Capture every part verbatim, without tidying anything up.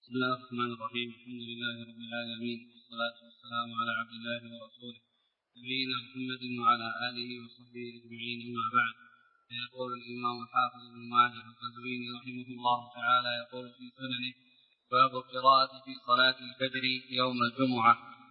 بسم الله الرحمن الرحيم. الحمد لله رب العالمين، والصلاة والسلام على عبد الله ورسوله نبينا محمد وعلى آله وصحبه أجمعين، أما بعد. فيقول الإمام الحافظ ابن ماجه القزويني رحمه الله تعالى يقول في سننه: باب القراءة في صلاة الفجر يوم الجمعة.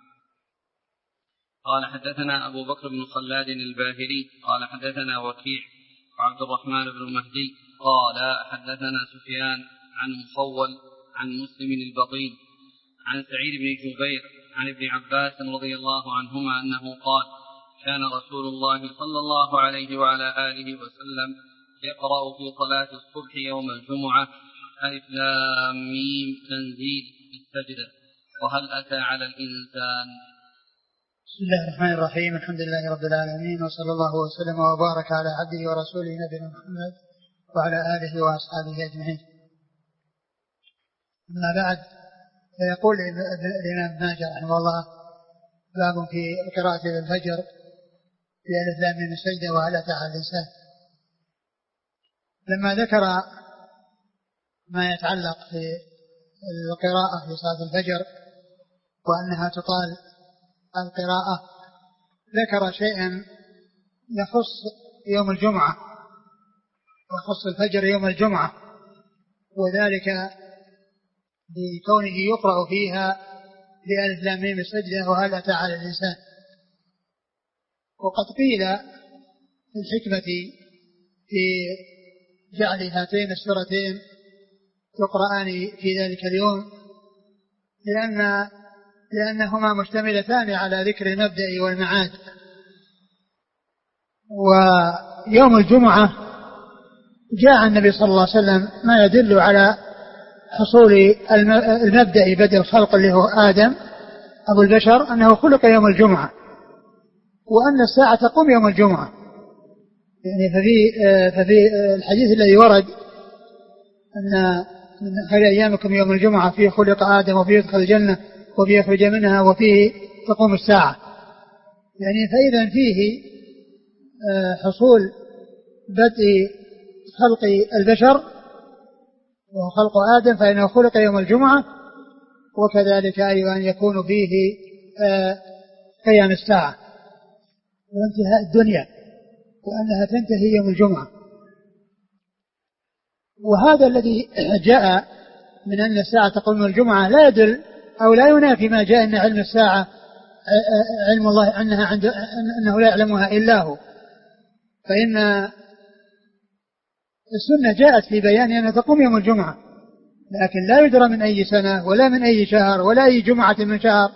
قال حدثنا أبو بكر بن خلاد الباهلي قال حدثنا وكيع وعبد الرحمن بن مهدي قال حدثنا سفيان عن مصول عن مسلم البطين عن سعيد بن جبير عن ابن عباس رضي الله عنهما أنه قال: كان رسول الله صلى الله عليه وعلى آله وسلم يقرأ في صلاة الصبح يوم الجمعة: ألف لام ميم تنزيل السجدة، وهل أتى على الإنسان. بسم الله الرحمن الرحيم. الحمد لله رب العالمين، وصلى الله وسلم وبارك على عبده ورسوله نبينا محمد وعلى آله وأصحابه أجمعين. أما بعد، فيقول الإمام ماجه رحمه الله: باب في قراءة الفجر في ألف لام ميم السجدة وهل أتى على الإنسان. لما ذكر ما يتعلق في القراءة في صلاة الفجر وأنها تطال القراءة، ذكر شيئا يخص يوم الجمعة، يخص الفجر يوم الجمعة، وذلك بكونه يقرأ فيها بألف لام ميم السجدة وهل أتى على الإنسان. وقد قيل الحكمة في جعل هاتين السورتين تقرآن في ذلك اليوم لأن لأنهما مشتملتان على ذكر المبدأ والمعاد. ويوم الجمعة جاء النبي صلى الله عليه وسلم ما يدل على حصول المبدأ بدء الخلق اللي هو آدم أبو البشر، أنه خلق يوم الجمعة، وأن الساعة تقوم يوم الجمعة. يعني ففي, ففي الحديث الذي ورد أن من خير أيامكم يوم الجمعة فيه خلق آدم وفيه يدخل الجنة وفيه يخرج منها وفيه تقوم الساعة. يعني فإذا فيه حصول بدء خلق البشر وخلق آدم فإنه خلق يوم الجمعة، وكذلك أيضا يكون فيه قيام الساعة وانتهاء الدنيا، وأنها تنتهي يوم الجمعة. وهذا الذي جاء من أن الساعة تقوم يوم الجمعة لا يدل أو لا ينافي ما جاء أن علم الساعة علم الله أنها عند أنه لا يعلمها إلا هو. فإن السنة جاءت في بيان أنها تقوم يوم الجمعة، لكن لا يدرى من أي سنة ولا من أي شهر ولا أي جمعة من شهر،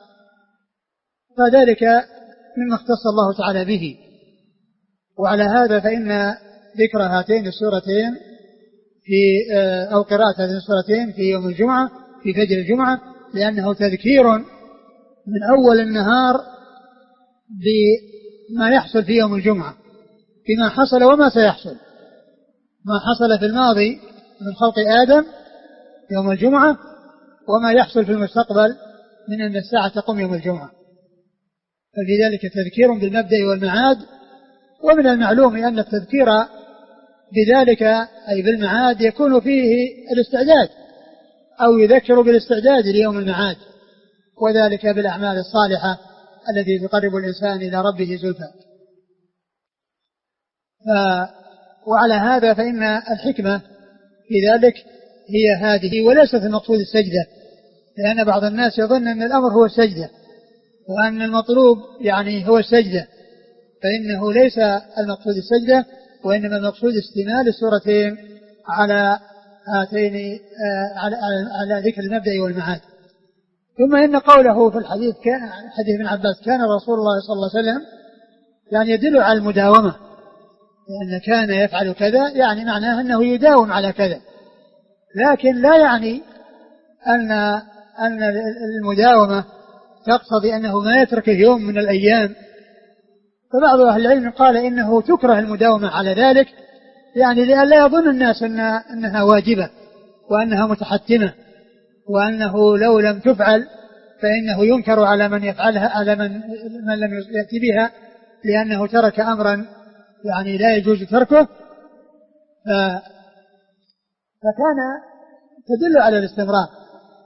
فذلك مما اختص الله تعالى به. وعلى هذا فإن ذكر هاتين السورتين في أو قراءة هاتين السورتين في يوم الجمعة في فجر الجمعة لأنه تذكير من أول النهار بما يحصل في يوم الجمعة، بما حصل وما سيحصل، ما حصل في الماضي من خلق آدم يوم الجمعة، وما يحصل في المستقبل من أن الساعة تقوم يوم الجمعة. ففي ذلك تذكير بالمبدأ والمعاد. ومن المعلوم أن التذكير بذلك أي بالمعاد يكون فيه الاستعداد أو يذكر بالاستعداد ليوم المعاد، وذلك بالأعمال الصالحة التي تقرب الإنسان إلى ربه زلفى. وعلى هذا فإن الحكمة في ذلك هي هذه، وليست المقصود السجدة، لأن بعض الناس يظن أن الأمر هو السجدة وأن المطلوب يعني هو السجدة، فإنه ليس المقصود السجدة، وإنما المقصود استمال السورتين على هاتين على, على ذكر المبدأ والمعاد. ثم إن قوله في الحديث كان حديث ابن عباس كان رسول الله صلى الله عليه وسلم يعني يدل على المداومة، لأن كان يفعل كذا يعني معناه أنه يداوم على كذا، لكن لا يعني أن أن المداومة تقتضي أنه ما يترك يوم من الأيام. فبعض أهل العلم قال إنه تكره المداومة على ذلك، يعني لئلا يظن الناس أن أنها واجبة وأنها متحتمة، وأنه لو لم تفعل فإنه ينكر على من يفعلها على من, من لم يأتي بها، لأنه ترك أمرا يعني لا يجوز تركه. فكان تدل على الاستمرار،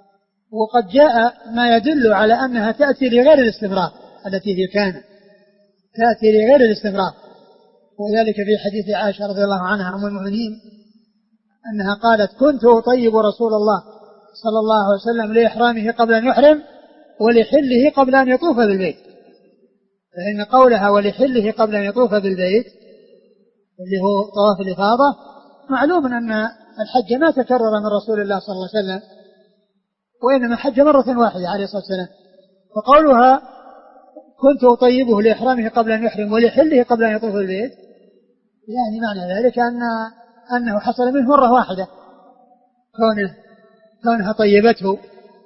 وقد جاء ما يدل على أنها تأتي لغير الاستمرار التي هي كانت تأتي لغير الاستمرار، وذلك في حديث عائشة رضي الله عنها أم المؤمنين أنها قالت كنت أطيب رسول الله صلى الله عليه وسلم لإحرامه قبل أن يحرم ولحله قبل أن يطوف بالبيت. فإن قولها ولحله قبل أن يطوف بالبيت اللي هو طواف الإفاضة معلوم أن الحج ما تكرر من رسول الله صلى الله عليه وسلم، وإنما حج مرة واحدة عليه الصلاة والسلام. فقولها كنت أطيبه لإحرامه قبل أن يحرم ولحله قبل أن يطوف بالبيت يعني معنى ذلك أن أنه حصل منه مرة واحدة كونه كونها طيبته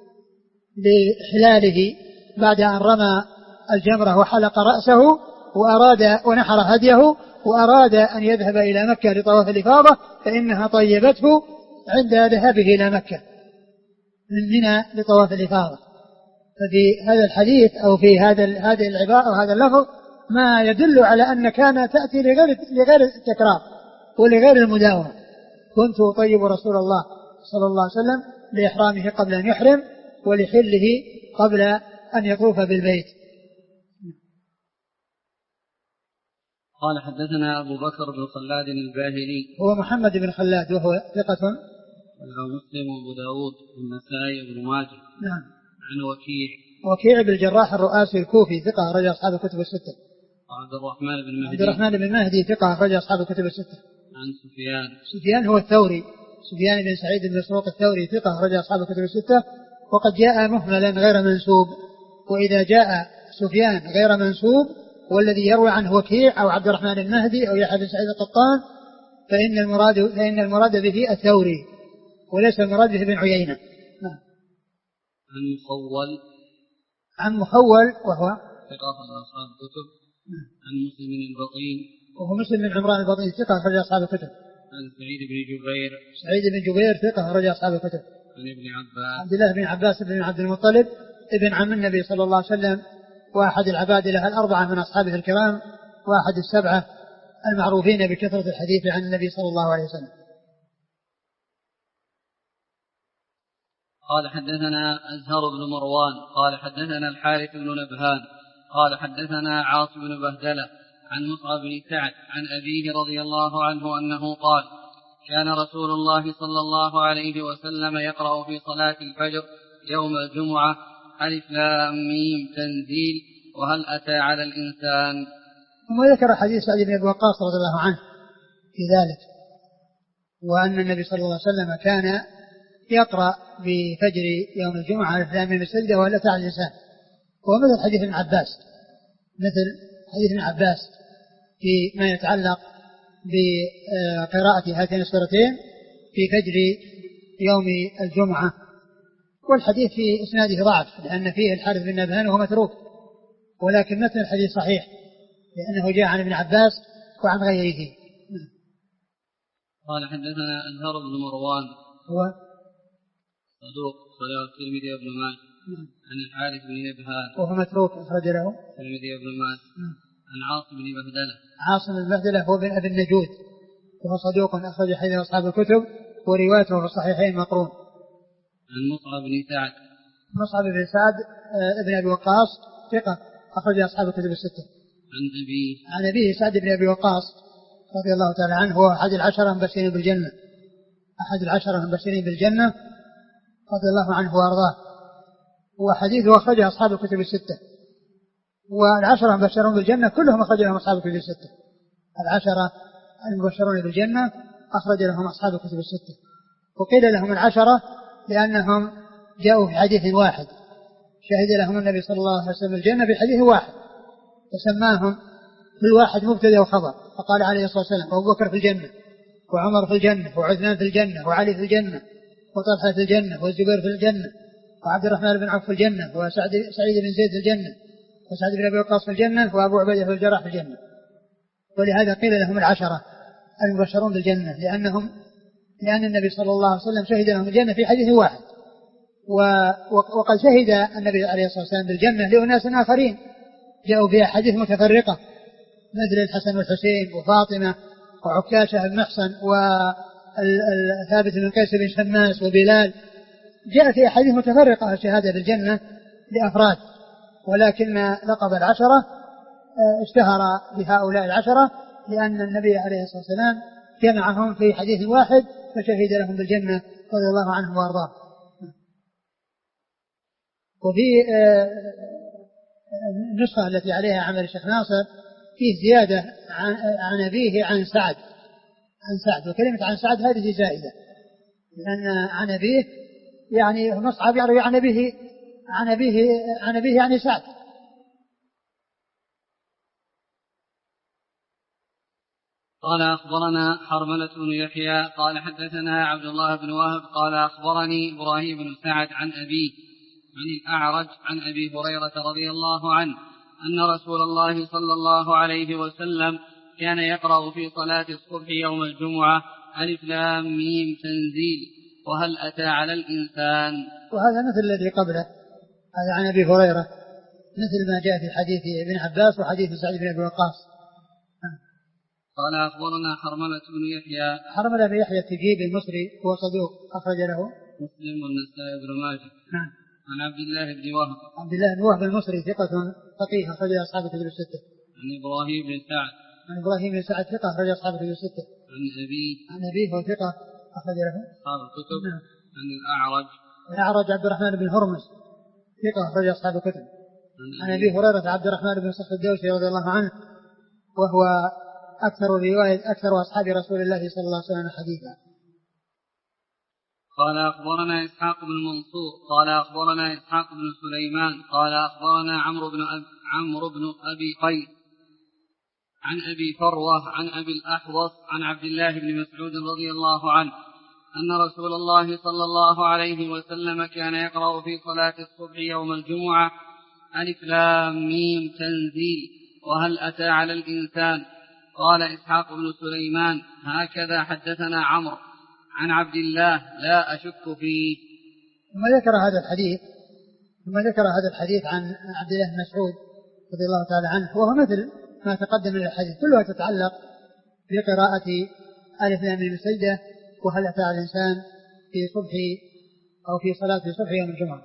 لإحلاله بعد أن رمى الجمرة وحلق رأسه وأراد ونحر هديه وأراد أن يذهب إلى مكة لطواف الإفاضة، فإنها طيبته عند ذهابه إلى مكة من منى لطواف الإفاضة. ففي هذا الحديث أو في هذا هذه العبارة أو هذا اللفظ ما يدل على أن كان تأتي لغير لغير التكرار ولغير المداومة. كنت أطيب رسول الله صلى الله عليه وسلم لإحرامه قبل أن يحرم ولحله قبل أن يطوف بالبيت. قال حدثنا أبو بكر بن خلاد الباهلي هو محمد بن خلاد وهو ثقة وله مسلم وأبو داود والنسائي وابن ماجه. نعم. عن وكيع وكيع بن الجراح الرؤاسي الكوفي ثقة أخرج أصحاب الكتب الستة. عبد الرحمن بن مهدي عبد الرحمن بن مهدي ثقة أخرج أصحاب الكتب الستة. عن سفيان سفيان هو الثوري سفيان بن سعيد بن مسروق الثوري ثقة أخرج أصحاب الكتب الستة. وقد جاء مهملا غير منسوب، وإذا جاء سفيان غير منسوب والذي يروي عنه وكيع أو عبد الرحمن المهدي أو يحيى بن سعيد القطان فإن المراد فإن المراد به الثوري وليس المراد به بن عيينة. نعم. عن مخول عن مخول وهو ثقة أصحاب الكتب. عن مسلم البطين وهو مسلم بن عمران البطين ثقة أخرج أصحاب الكتب. عن سعيد بن جبير سعيد بن جبير ثقة أخرج أصحاب الكتب. عن ابن عباس عبد الله بن عباس بن عبد المطلب ابن عم النبي صلى الله عليه وسلم وأحد العبادلة الأربعة من أصحابه الكرام وأحد السبعة المعروفين بكثرة الحديث عن النبي صلى الله عليه وسلم. قال حدثنا أزهر بن مروان قال حدثنا الحارث بن نبهان قال حدثنا عاصم بن بهدلة عن مصعب بن سعد عن أبيه رضي الله عنه أنه قال كان رسول الله صلى الله عليه وسلم يقرأ في صلاة الفجر يوم الجمعة ألف لام ميم تنزيل وهل أتى على الإنسان. ثم ذكر حديث سعد بن أبي وقاص رضي الله عنه في ذلك، وأن النبي صلى الله عليه وسلم كان يقرأ بفجر يوم الجمعة ألف لام ميم السجدة وهل أتى على الإنسان، وهو مثل حديث ابن عباس مثل حديث ابن عباس فيما يتعلق بقراءة هاتين السورتين في فجر يوم الجمعة. والحديث في إسناده ضعف لأن فيه الحارث بن نبهان وهو متروك، ولكن متن الحديث صحيح لأنه جاء عن ابن عباس وعن غيره. قال حدثنا أزهر بن مروان هو صدوق صدوق الترمذي وابن ماجه عن الحارث بن نبهان وهو متروك أخرج له الترمذي وابن ماجه عن عاصم بن بهدلة عاصم بن بهدلة هو بن أبي النجود وهو صدوق أخرج حديث أصحاب الكتب وروايته في الصحيحين مقرون. عن مصعب بن سعد مصعب بن سعد ابن أبي وقاص ثقة أخرج أصحاب الكتب الستة. عن أبيه عن أبيه سعد بن أبي وقاص رضي الله تعالى عنه هو أحد العشرة المبشرين بالجنة أحد العشرة المبشرين بالجنة رضي الله عنه وأرضاه، وحديثه أخرجه أصحاب الكتب الستة، والعشرة المبشرون بالجنة كلهم أخرج لهم أصحاب الكتب الستة. العشرة المبشرون بالجنة أخرج لهم أصحاب الكتب الستة، وقيل لهم العشرة لأنهم جاءوا في حديث واحد شهد لهم النبي صلى الله عليه وسلم الجنة في حديث واحد فسماهم كل واحد مبتدأ وخبر، فقال عليه الصلاة والسلام أبو بكر في الجنة وعمر في الجنة وعثمان في الجنة وعلي في الجنة وطلحة في الجنة والزبير في الجنة وعبد الرحمن بن عوف في الجنة وسعيد بن زيد في الجنة وسعد بن أبي وقاص في الجنة وأبو عبيدة في الجراح في الجنة. ولهذا قيل لهم العشرة المبشرون بالجنة لأنهم لأن النبي صلى الله عليه وسلم شهد لهم الجنة في حديث واحد، وقد شهد النبي عليه الصلاة والسلام بالجنة لأناس آخرين جاءوا بها حديث متفرقة مثل الحسن والحسين وفاطمة وعكاشة بن محصن وثابت بن قيس بن شماس وبلال جاء في أحاديث متفرقة الشهادة بالجنة لأفراد، ولكن لقب العشرة اشتهر بهؤلاء العشرة لأن النبي عليه الصلاة والسلام جمعهم في حديث واحد فشهد لهم بالجنة رضي الله عنهم وارضاهم. وفي النسخة التي عليها عمل الشيخ ناصر فيه زيادة عن أبيه عن سعد عن سعد وكلمة عن سعد هذه زائدة، لأن عن أبيه يعني مصعب يروي عن أبيه عن أبيه عن أبيه يعني سعد. قال أخبرنا حرملة بن يحيى قال حدثنا عبد الله بن وهب قال أخبرني إبراهيم بن سعد عن أبيه عن الأعرج عن أبي هريرة رضي الله عنه أن رسول الله صلى الله عليه وسلم كان يقرأ في صلاة الصبح يوم الجمعة ألف لام ميم تنزيل وهل أتى على الإنسان. وهذا مثل الذي قبله، هذا عن أبي هريرة مثل ما جاء في حديث ابن عباس وحديث سعد بن أبي وقاص. قال أخبرنا حرملة بن يحيى حرملة بن يحيى التجيبي المصري هو صدوق أخرج له مسلم والنسائي بن ماجه. نعم. عن عبد الله بن وهب عبد الله بن وهب المصري ثقة فقيه أخرج أصحاب الكتب الستة. عن إبراهيم بن سعد عن إبراهيم بن سعد ثقة أخرج أصحاب الكتب الستة. عن أبيه عن أبيه هو ثقة أخرج له أصحاب الكتب. نعم. عن الأعرج الأعرج عبد الرحمن بن هرمز ثقة أخرج أصحاب الكتب. عن أبي هريرة عبد الرحمن بن صخر الدوسي رضي الله عنه وهو أكثر رواية أكثر أصحاب رسول الله صلى الله عليه وسلم حديثا. قال أخبرنا إسحاق بن منصور قال أخبرنا إسحاق بن سليمان قال أخبرنا عمرو بن أب عمرو بن أبي قيس عن أبي فروة عن أبي الأحوص عن عبد الله بن مسعود رضي الله عنه أن رسول الله صلى الله عليه وسلم كان يقرأ في صلاة الصبح يوم الجمعة ألف لام ميم تنزيل وهل أتى على الإنسان. قال إسحاق بن سليمان هكذا حدثنا عمرو عن عبد الله لا أشك فيه. ثم ذكر هذا الحديث ثم ذكر هذا الحديث عن عبد الله بن مسعود رضي الله تعالى عنه وهو مثل ما تقدم من الحديث كلها تتعلق بقراءة ألف لام ميم السجدة وهل أتى على الإنسان في صبح أو في صلاة في صبح يوم الجمعة.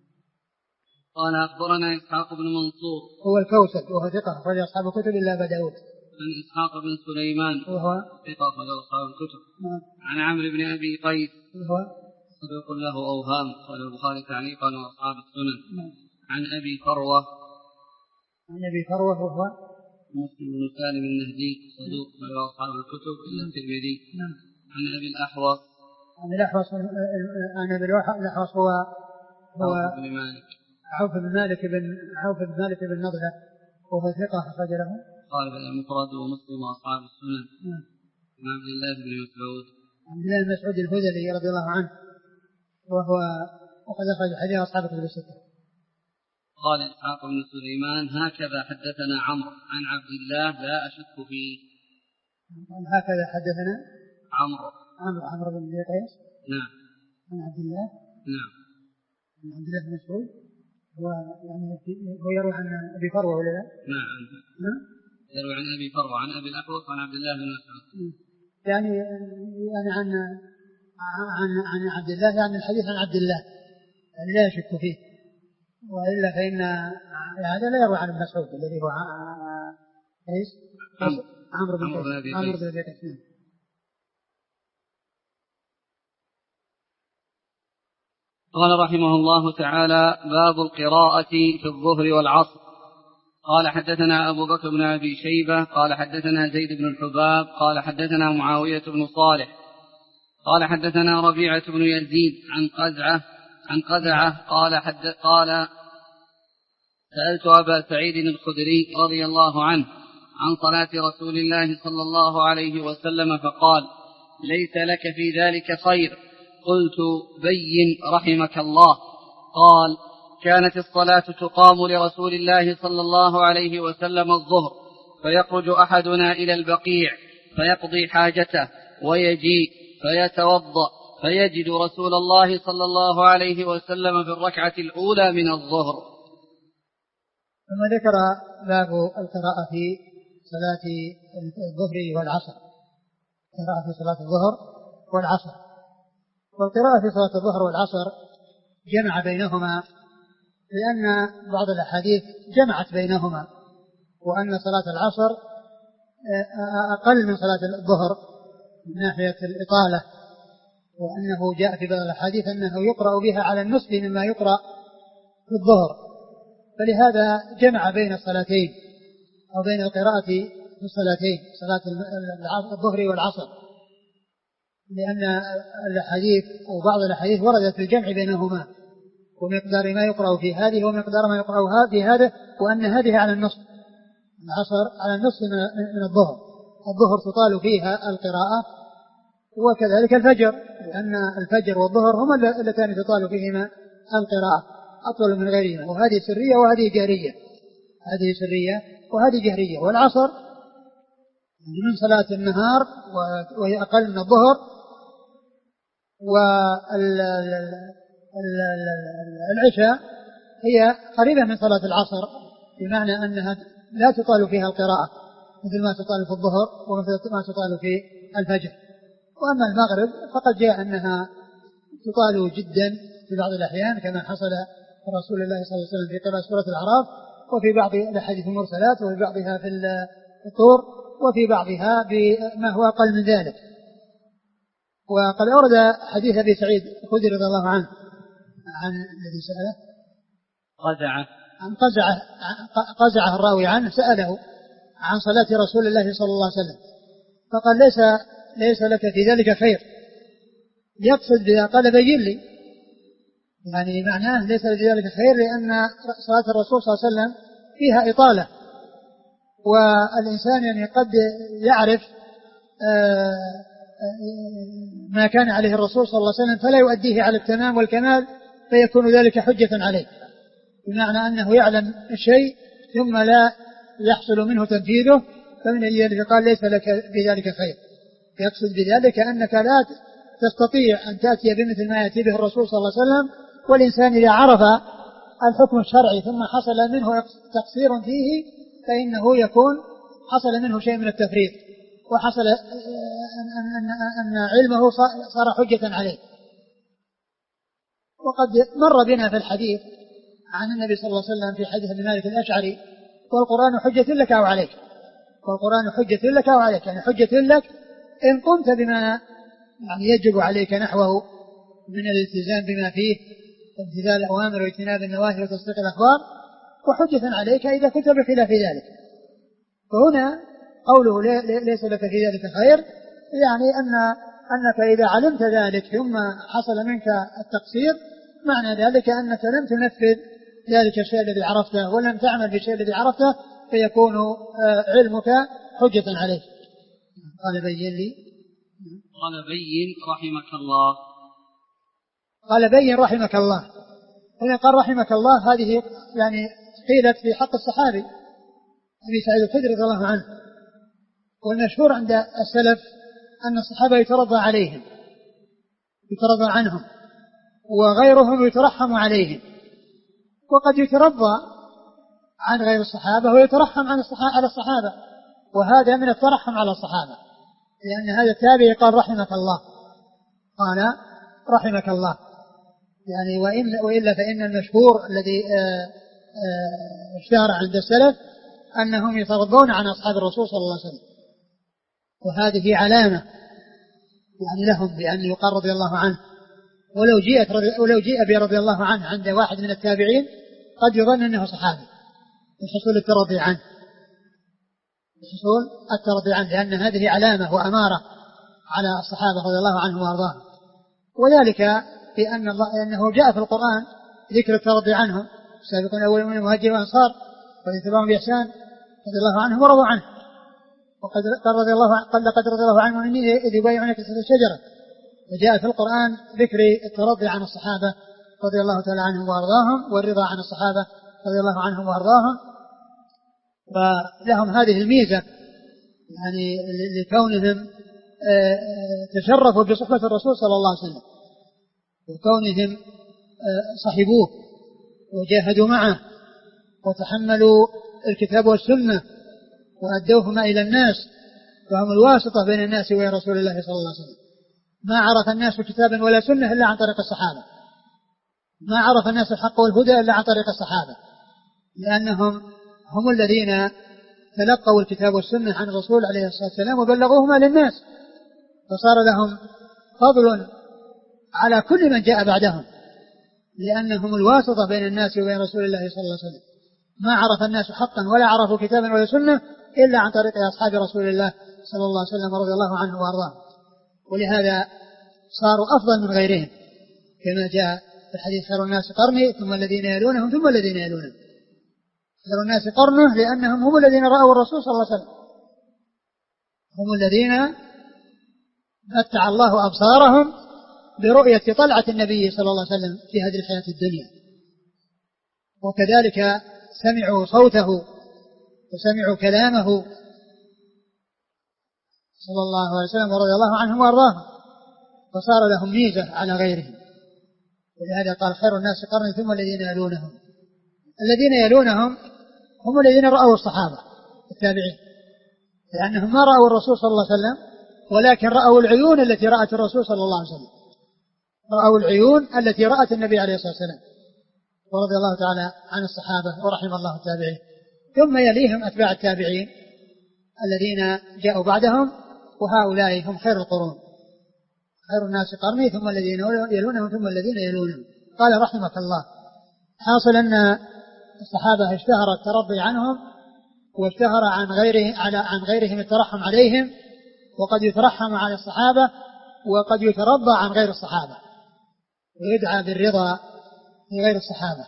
قال أخبرنا إسحاق بن منصور هو الكوسج وهو ثقة أخرج أصحاب الكتب إلا أبا داود. عن إسحاق بن سليمان وهو ثقة أخرج أصحاب الكتب. عن عمرو بن أبي قيس وهو صدوق له أوهام قال البخاري تعليقا وأصحاب السنن. عن أبي فروة عن أبي فروة وهو مسلم بن سالم النهدي صدوق له أصحاب الكتب إلا الترمذي. عن أبي الأحوص عن الأحوص عن أبي الأحوص هو هو عوف بن مالك عوف بن مالك بن عوف بن مالك بن نضلة وهو ثقة أخرج له قال المفرد ومسلم وأصحاب السنن. عن عبد الله بن مسعود عبد الله بن مسعود الهذلي رضي الله عنه وهو وقد أخرج حديث أصحاب الكتب الستة. قال إسحاق بن سليمان هكذا حدثنا عمرو عن عبد الله لا أشك فيه. هكذا حدثنا عمرو عمرو عمرو بن قيس. نعم. عن عبد الله. نعم. عن عبد الله بن مسعود هو يعني هو يروي عن أبي فروة ولا لا؟ نعم. نعم. يروي عن أبي فروة عن أبي الأحوص عن عبد الله بن مسعود. يعني يعني عن عن عن عبد الله يعني الحديث عن عبد الله يعني لا يشك فيه، وإلا فإن هذا لا يروي عن ابن مسعود الذي هو ايش؟ عمرو بن قيس. عمرو بن قيس. قال رحمه الله تعالى باب القراءة في الظهر والعصر. قال حدثنا أبو بكر بن أبي شيبة قال حدثنا زيد بن الحباب قال حدثنا معاوية بن صالح قال حدثنا ربيعة بن يزيد عن قزعة عن قزعة قال حد قال سألت أبا سعيد الخدري رضي الله عنه عن صلاة رسول الله صلى الله عليه وسلم فقال ليس لك في ذلك خير. قلت بين رحمك الله. قال كانت الصلاة تقام لرسول الله صلى الله عليه وسلم الظهر فيخرج أحدنا إلى البقيع فيقضي حاجته ويجيء فيتوضأ فيجد رسول الله صلى الله عليه وسلم في الركعة الأولى من الظهر. ثم ذكر باب القراءة في صلاة الظهر والعصر. القراءة في صلاة الظهر والعصر. والقراءة في صلاة الظهر والعصر جمع بينهما لأن بعض الأحاديث جمعت بينهما، وأن صلاة العصر أقل من صلاة الظهر من ناحية الإطالة، وأنه جاء في بعض الأحاديث أنه يقرأ بها على النصف مما يقرأ في الظهر، فلهذا جمع بين الصلاتين أو بين القراءة في الصلاتين صلاة الظهر والعصر، لأن الأحاديث أو بعض الأحاديث وردت في الجمع بينهما ومقدار ما يقرأ في هذه ومقدار ما يقرأ في هذا، وأن هذه على النصف العصر على النصف من الظهر، الظهر تطال فيها القراءة، وكذلك الفجر، لأن الفجر والظهر هما اللتان تطال فيهما القراءة أطول من غيرهما، وهذه سرية وهذه جهرية، هذه سرية وهذه جهرية. والعصر من صلاة النهار وهي أقل من الظهر، والعشاء هي قريبة من صلاة العصر، بمعنى أنها لا تطال فيها القراءة مثل ما تطال في الظهر ومثل ما تطال في الفجر. وأما المغرب فقد جاء أنها تطال جدا في بعض الأحيان كما حصل رسول الله صلى الله عليه وسلم في قراءة سورة الأعراف، وفي بعض الأحاديث المرسلات، وفي بعضها في الطور، وفي بعضها بما هو أقل من ذلك. وقد أورد حديث أبي سعيد الخدري رضي الله عنه عن الذي سأله قزعة عن قزعة قزعة الراوي عنه سأله عن صلاة رسول الله صلى الله عليه وسلم، فقال ليس ليس لك في ذلك خير، يقصد بها قال بين لي، يعني معناه ليس في ذلك خير لأن صلاة الرسول صلى الله عليه وسلم فيها إطالة، والإنسان يعني قد يعرف ما كان عليه الرسول صلى الله عليه وسلم فلا يؤديه على التمام والكمال فيكون ذلك حجة عليه، بمعنى أنه يعلم الشيء ثم لا يحصل منه تنفيذه، فمن ذلك قال ليس لك بذلك خير، يقصد بذلك أنك لا تستطيع أن تأتي بمثل ما يأتي به الرسول صلى الله عليه وسلم، والإنسان إذا عرف الحكم الشرعي ثم حصل منه تقصير فيه فإنه يكون حصل منه شيء من التفريط، وحصل أن علمه صار حجة عليه. وقد مر بنا في الحديث عن النبي صلى الله عليه وسلم في حديث ابن مالك الأشعري والقرآن حجة لك أو عليك، والقرآن حجة لك أو عليك، يعني حجة لك إن قمت بما يعني يجب عليك نحوه من الالتزام بما فيه امتثال الأوامر واجتناب النواهي وتصديق الأخبار، وحجة عليك إذا كنت بخلاف ذلك. فهنا قوله ليس لك في ذلك خير يعني أن أنك إذا علمت ذلك ثم حصل منك التقصير معنى ذلك أنك لم تنفذ ذلك الشيء الذي عرفته ولم تعمل بالشيء الذي عرفته فيكون علمك حجة عليك. قال بين لي قال بين رحمك الله قال بين رحمك الله هنا قال رحمك الله هذه يعني قيلت في حق الصحابي أبي سعيد الخدري رضي الله عنه، والمشهور عند السلف أن الصحابة يترضى عليهم يترضى عنهم وغيرهم يترحم عليهم، وقد يترضى عن غير الصحابة ويترحم عن الصحابة على الصحابة، وهذا من الترحم على الصحابة، لأن هذا التابعي قال رحمك الله قال رحمك الله يعني وإن وإلا فإن المشهور الذي اشتهر عند السلف أنهم يترضون عن أصحاب الرسول صلى الله عليه وسلم، وهذه علامة يعني لهم بأن يقال رضي الله عنه، ولو جاءت ولو جاء به رضي الله عنه عند واحد من التابعين قد يظن أنه صحابي لحصول الترضي عنه لحصول الترضي عنه لأن هذه علامة وأمارة على الصحابة رضي الله عنهم وأرضاهم، وذلك في أن الله أنه جاء في القرآن ذكر الترضي عنهم السابقون الأولون من المهاجرين والأنصار والذين تبعهم بإحسان رضي الله عنهم ورضوا عنه، وقد قال رضي الله عنه قال لقد رضي الله عنهم إذ يبايعونك تحت الشجرة، وجاء في القرآن ذكر الترضي عن الصحابة رضي الله تعالى عنهم وأرضاهم والرضا عن الصحابة رضي الله عنهم وأرضاهم، فلهم هذه الميزة يعني لكونهم تشرفوا بصحبة الرسول صلى الله عليه وسلم وكونهم صحبوه وجاهدوا معه وتحملوا الكتاب والسنة وأدوهما إلى الناس، فهم الواسطة بين الناس وبين رسول الله صلى الله عليه وسلم. ما عرف الناس كتابا ولا سنة إلا عن طريق الصحابة، ما عرف الناس الحق والهدى إلا عن طريق الصحابة، لأنهم هم الذين تلقوا الكتاب والسنة عن الرسول عليه الصلاة والسلام وبلغوهما للناس، فصار لهم فضل على كل من جاء بعدهم، لأنهم الواسطة بين الناس وبين رسول الله صلى الله عليه وسلم. ما عرف الناس حقا ولا عرفوا كتابا ولا سنة إلا عن طريق أصحاب رسول الله صلى الله عليه وسلم رضي الله عنه وأرضاه، ولهذا صاروا أفضل من غيرهم، كما جاء في الحديث: خير الناس قرني ثم الذين يلونهم ثم الذين يلونهم. خير الناس قرنه لأنهم هم الذين رأوا الرسول صلى الله عليه وسلم، هم الذين متع الله أبصارهم برؤية طلعة النبي صلى الله عليه وسلم في هذه الحياة الدنيا، وكذلك سمعوا صوته وسمعوا كلامه صلى الله عليه وسلم ورضي الله عنهم وأرضاهم، فصار لهم ميزة على غيرهم. ولهذا قال: خير الناس قرني ثم الذين يلونهم. الذين يلونهم هم الذين رأوا الصحابة التابعين، لأنهم ما رأوا الرسول صلى الله عليه وسلم، ولكن رأوا العيون التي رأت الرسول صلى الله عليه وسلم، رأوا العيون التي رأت النبي عليه الصلاة والسلام، ورضي الله تعالى عن الصحابة ورحم الله التابعين. ثم يليهم أتباع التابعين الذين جاءوا بعدهم، وهؤلاء هم خير القرون. خير الناس قرني ثم الذين يلونهم ثم الذين يلونهم. قال رحمك الله: حاصل أن الصحابة اشتهر الترضي عنهم، واشتهر عن غيره على عن غيرهم الترحم عليهم، وقد يترحم على الصحابة وقد يترضى عن غير الصحابة، ويدعى بالرضا لغير الصحابة.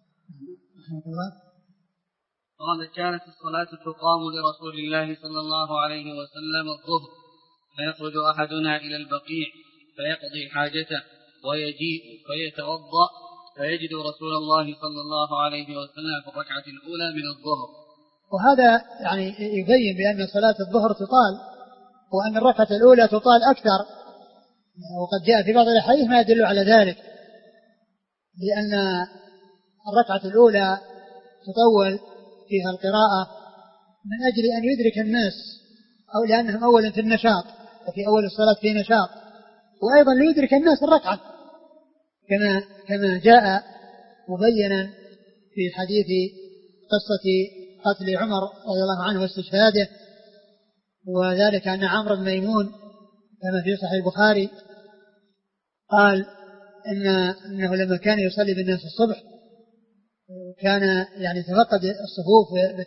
قال: كانت الصلاة تقام لرسول الله صلى الله عليه وسلم الظهر، فيخرج أحدنا إلى البقيع فيقضي حاجته ويجيء فيتوضأ فيجد رسول الله صلى الله عليه وسلم في الركعة الأولى من الظهر. وهذا يعني يبين بأن صلاة الظهر تطال، وأن الركعة الأولى تطال أكثر، وقد جاء في بعض الأحاديث ما يدل على ذلك، لأن الركعة الأولى تطول فيها القراءة من أجل أن يدرك الناس، أو لأنهم أولا في النشاط، وفي أول الصلاة في نشاط، وأيضا ليدرك الناس الركعة، كما كما جاء مبينا في حديث قصة قتل عمر رضي الله عنه واستشهاده، وذلك أن عمرو بن ميمون كما في صحيح البخاري قال إن إنه لما كان يصلي بالناس الصبح كان يعني يتفقد الصفوف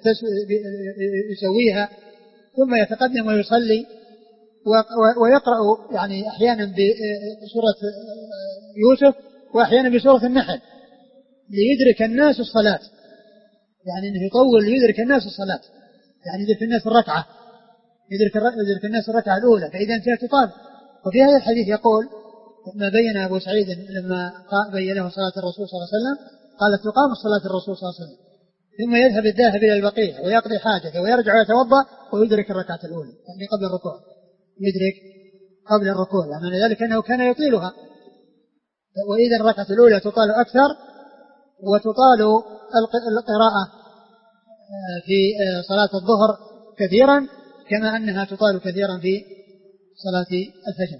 يسويها ثم يتقدم ويصلي ويقرأ يعني أحيانا بسورة يوسف وأحيانا بسورة النحل ليدرك الناس الصلاة، يعني أنه يطول ليدرك الناس الصلاة، يعني يدرك الناس الركعة، يدرك, يدرك الناس الركعة الأولى، فإذا انتهت تطال. وفي هذا الحديث يقول ما بين أبو سعيد لما بينه صلاة الرسول صلى الله عليه وسلم قال: تقام صلاة الرسول صلى الله عليه وسلم ثم يذهب الذاهب إلى البقيع ويقضي حاجته ويرجع ويتوضأ ويدرك الركعة الأولى، يعني قبل الركوع، يدرك قبل الركوع، يعني ذلك أنه كان يطيلها. وإذا الركعة الأولى تطال أكثر، وتطال القراءة في صلاة الظهر كثيرا كما أنها تطال كثيرا في صلاة الفجر.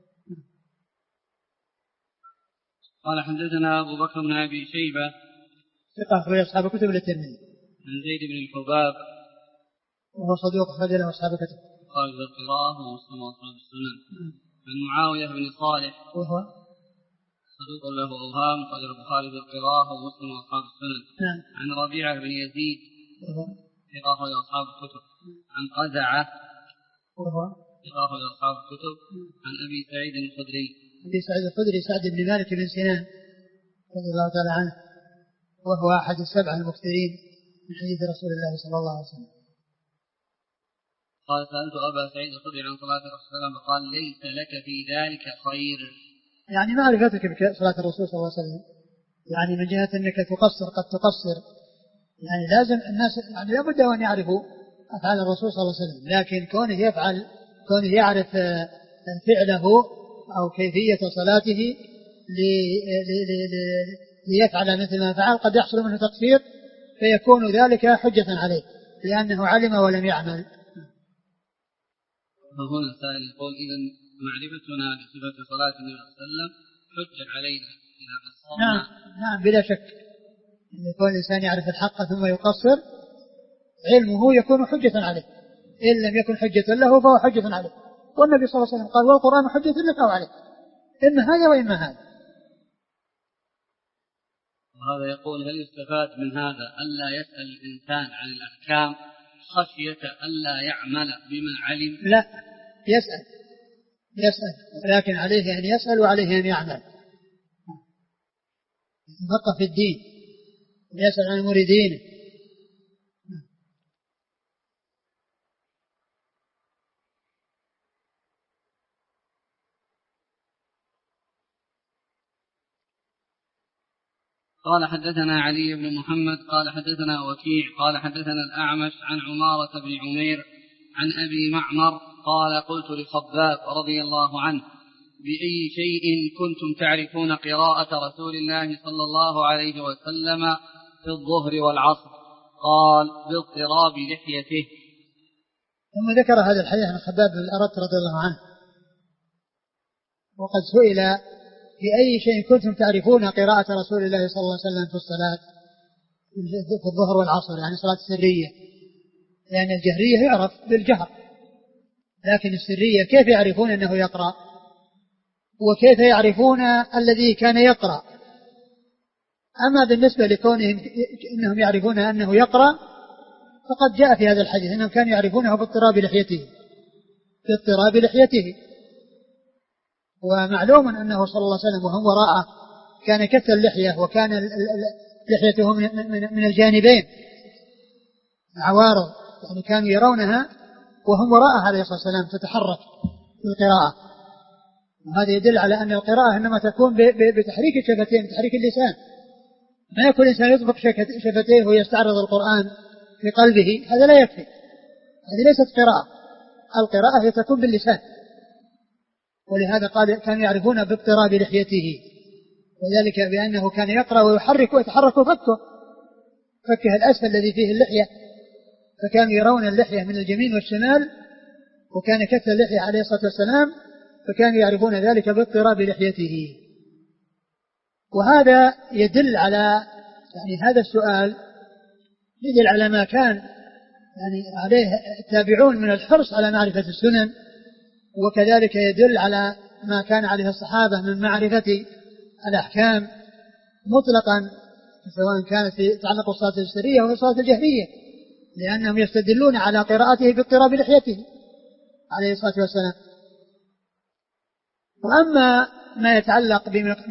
قال: حدثنا أبو بكر بن أبي شيبة ثقة أخرج أصحاب كتب الترمذي. عن زيد بن الحباب وهو صدوق أخرج له أصحاب كتب خارج القراءة ومسلم وأصحاب السنن. عن معاوية بن صالح وهو صدوق له أوهام خارج البخاري بالقراءة ومسلم وأصحاب السنن. نعم. عن ربيعة بن يزيد وهو ثقة أخرج أصحاب الكتب. عن قزعة وهو ثقة أخرج أصحاب الكتب. عن أبي سعيد الخدري أبي سعيد الخدري سعد بن مالك بن سنان رضي الله تعالى عنه، وهو أحد السبعة المكثرين من حديث رسول الله صلى الله عليه وسلم. قال: سألت أبا سعيد الخدري عن صلاة الرسول صلى الله عليه وسلم فقال: ليس لك في ذلك خير. يعني معرفتك بصلاة الرسول صلى الله عليه وسلم يعني من جهة أنك تقصر قد تقصر، يعني لازم الناس يعني لابد أن يعرفوا أفعال الرسول صلى الله عليه وسلم، لكن كونه يفعل كونه يعرف فعله أو كيفية صلاته ليفعل مثل ما فعل قد يحصل منه تقصير، فيكون ذلك حجة عليه لأنه علم ولم يعمل. فهنا سائل يقول: إذا معرفتنا بصفة صلاة النبي صلى الله عليه وسلم حجة علينا إذا قصرنا. نعم نعم بلا شك أن يكون الإنسان يعرف الحق ثم يقصر علمه يكون حجة عليه، إن لم يكن حجة له فهو حجة عليه. والنبي صلى الله عليه وسلم قال والقرآن حجة لك أو عليك، إما هذا وإما هذا. وهذا يقول هل يستفاد من هذا ألا يسأل الإنسان عن الأحكام خشية ألا يعمل بما علم؟ لا، يسأل يسأل ولكن عليه أن يسأل وعليه أن يعمل، يتفقه في الدين ويسأل عن أمور دينه. قال حدثنا علي بن محمد قال حدثنا وكيع قال حدثنا الأعمش عن عمارة بن عمير عن أبي معمر قال قلت لخباب رضي الله عنه بأي شيء كنتم تعرفون قراءة رسول الله صلى الله عليه وسلم في الظهر والعصر؟ قال باضطراب لحيته. ثم ذكر هذا الحديث عن خباب بن الأرت رضي الله عنه وقد سئل بأي شيء كنتم تعرفون قراءة رسول الله صلى الله عليه وسلم في الصلاة في الظهر والعصر، يعني صلاة السرية، لأن يعني الجهرية يعرف بالجهر، لكن السرية كيف يعرفون أنه يقرأ وكيف يعرفون الذي كان يقرأ؟ أما بالنسبة لكونهم أنهم يعرفون أنه يقرأ فقد جاء في هذا الحديث أنهم كانوا يعرفونه باضطراب لحيته باضطراب لحيته ومعلوم أنه صلى الله عليه وسلم وهم وراءه كان كث اللحية وكان لحيته من الجانبين عوارض، يعني كانوا يرونها وهم وراءه عليه الصلاة والسلام تتحرك في القراءة. وهذا يدل على أن القراءة إنما تكون بتحريك الشفتين بتحريك اللسان، ما يكون الإنسان يطبق شفتيه ويستعرض القرآن في قلبه، هذا لا يكفي، هذه ليست قراءة. القراءة هي تكون باللسان، ولهذا قال كانوا يعرفون باضطراب لحيته، وذلك بأنه كان يقرأ ويحرك ويتحرك فكه فكه الأسفل الذي فيه اللحية، فكانوا يرون اللحية من اليمين والشمال، وكان كث اللحية عليه الصلاة والسلام، فكانوا يعرفون ذلك باضطراب لحيته. وهذا يدل على يعني هذا السؤال يدل على ما كان يعني عليه التابعون من الحرص على معرفة السنن، وكذلك يدل على ما كان عليه الصحابة من معرفة الأحكام مطلقا، سواء كانت تتعلق بالصلاة السرية أو الصلاة الجهرية، لأنهم يستدلون على قراءته باضطراب لحيته عليه الصلاة والسلام. وأما ما يتعلق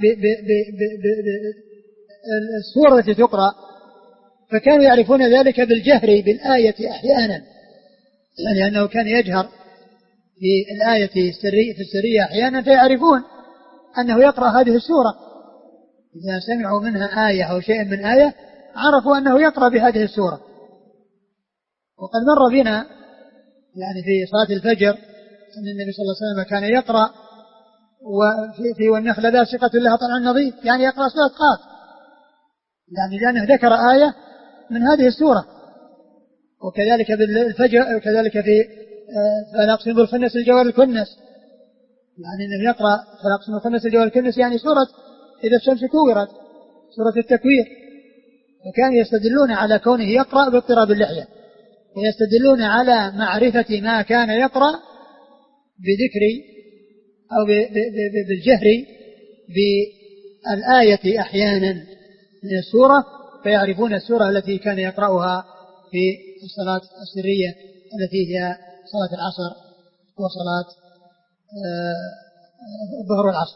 بالسورة التي تقرأ فكانوا يعرفون ذلك بالجهر بالآية أحيانا، لأنه كان يجهر في الآية السرية في السرية أحيانا فيعرفون أنه يقرأ هذه السورة، إذا سمعوا منها آية أو شيء من آية عرفوا أنه يقرأ بهذه السورة. وقد مر بنا يعني في صلاة الفجر أن النبي صلى الله عليه وسلم كان يقرأ وفي في والنخل باسقة لها طلع نضيد، يعني يقرأ سورة قاف، يعني لأنه ذكر آية من هذه السورة. وكذلك بالفجر وكذلك في فلا أقسم بالخنس الجوار الكنس، يعني أنه يقرأ فلا أقسم بالخنس الجوار الكنس، يعني سورة إذا الشمس كورت، سورة التكوير. وكانوا يستدلون على كونه يقرأ باضطراب اللحية، ويستدلون على معرفة ما كان يقرأ بذكر أو بالجهر بالآية أحيانا من السورة، فيعرفون السورة التي كان يقرأها في الصلاة السرية التي هي صلاة العصر وصلاة الظهر والعصر.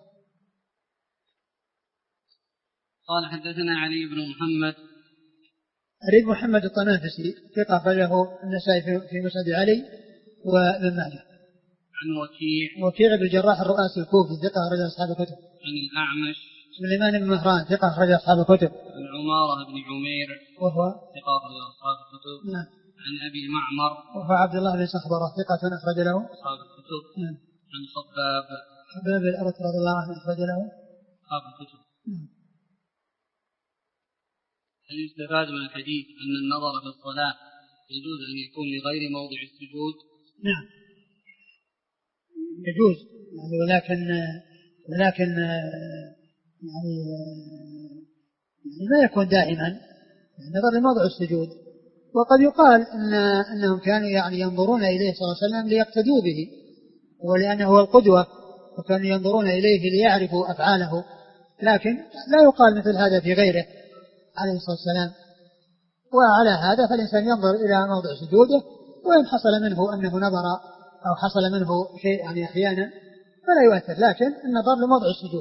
قال حدثنا علي بن محمد علي بن محمد الطنافسي ثقة أخرجه النسائي في مسند علي وابن ماجه. عن وكيع وكيع بن الجراح الرؤاسي الكوفي ثقة أخرج أصحاب الكتب. عن الأعمش سليمان بن مهران ثقة أخرج أصحاب الكتب. عن عمارة بن عمير وهو ثقة أخرج أصحاب الكتب. نعم. عن أبي معمر وهو عبد الله بن صخبرة ثقة أخرج له أصحاب الكتب. نعم. عن خباب خباب الأرت رضي الله عنه أخرج له أصحاب الكتب. نعم. هل يستفاد من الحديث أن النظر في الصلاة يجوز أن يكون لغير موضع السجود؟ نعم يجوز يعني، ولكن ولكن يعني يعني ما يكون دائما النظر لموضع السجود. وقد يقال إن أنهم كانوا يعني ينظرون إليه صلى الله عليه وسلم ليقتدوا به، ولأنه هو القدوة، وكانوا ينظرون إليه ليعرفوا أفعاله، لكن لا يقال مثل هذا في غيره عليه الصلاة والسلام. وعلى هذا فالإنسان ينظر إلى موضع سجوده، وإن حصل منه أنه نظر أو حصل منه شيء يعني أحيانا فلا يؤثر، لكن النظر لموضع السجود.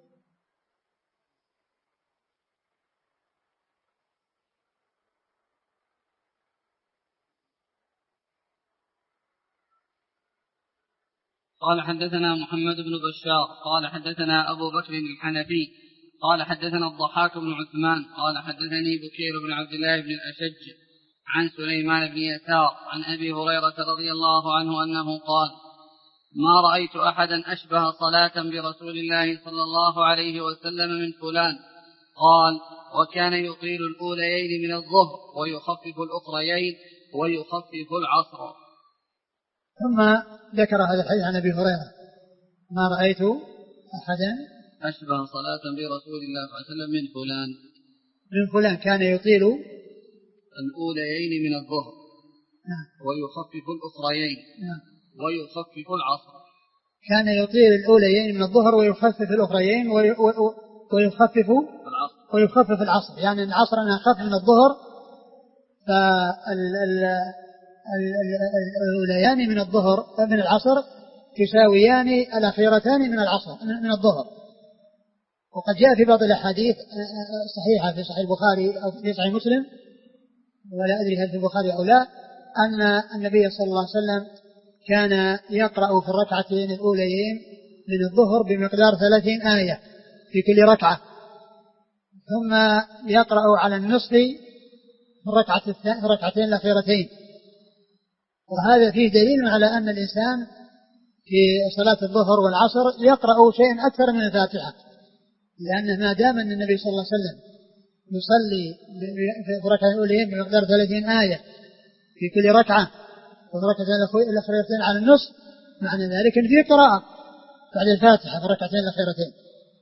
قال حدثنا محمد بن بشار قال حدثنا أبو بكر الحنفي قال حدثنا الضحاك بن عثمان قال حدثني بكير بن عبد الله بن الأشج عن سليمان بن يسار عن أبي هريرة رضي الله عنه أنه قال: ما رأيت أحدا أشبه صلاة برسول الله صلى الله عليه وسلم من فلان. قال: وكان يطيل الأوليين من الظهر ويخفف الأخريين ويخفف العصر. ثم ذكر هذا الحديث عن أبي هريرة: ما رأيت أحدا أشبه صلاة برسول الله صلى الله عليه وسلم من فلان من فلان كان يطيل الأوليين من الظهر ويخفف الأخريين ويخفف العصر. كان يطيل الأوليين من الظهر ويخفف الأخريين ويخفف العصر ويخفف العصر يعني العصر أنا أخف من الظهر، فالأوليان من الظهر من العصر تساويان الأخيرتان من العصر من الظهر. وقد جاء في بعض الأحاديث الصحيحة في صحيح البخاري أو في صحيح مسلم، ولا أدري هل في البخاري أو لا، أن النبي صلى الله عليه وسلم كان يقرأ في الركعتين الأوليين من الظهر بمقدار ثلاثين آية في كل ركعة، ثم يقرأ على النصف في الركعتين الأخيرتين. وهذا فيه دليل على أن الإنسان في صلاة الظهر والعصر يقرأ شيئا أكثر من الفاتحة، لأنه ما دام أن النبي صلى الله عليه وسلم يصلي في الركعتين الأوليين بمقدار ثلاثين آية في كل ركعة والركعتين الأخيرتين على النصف، معنى ذلك أن فيه قراءة بعد الفاتحة في الركعتين الأخيرتين.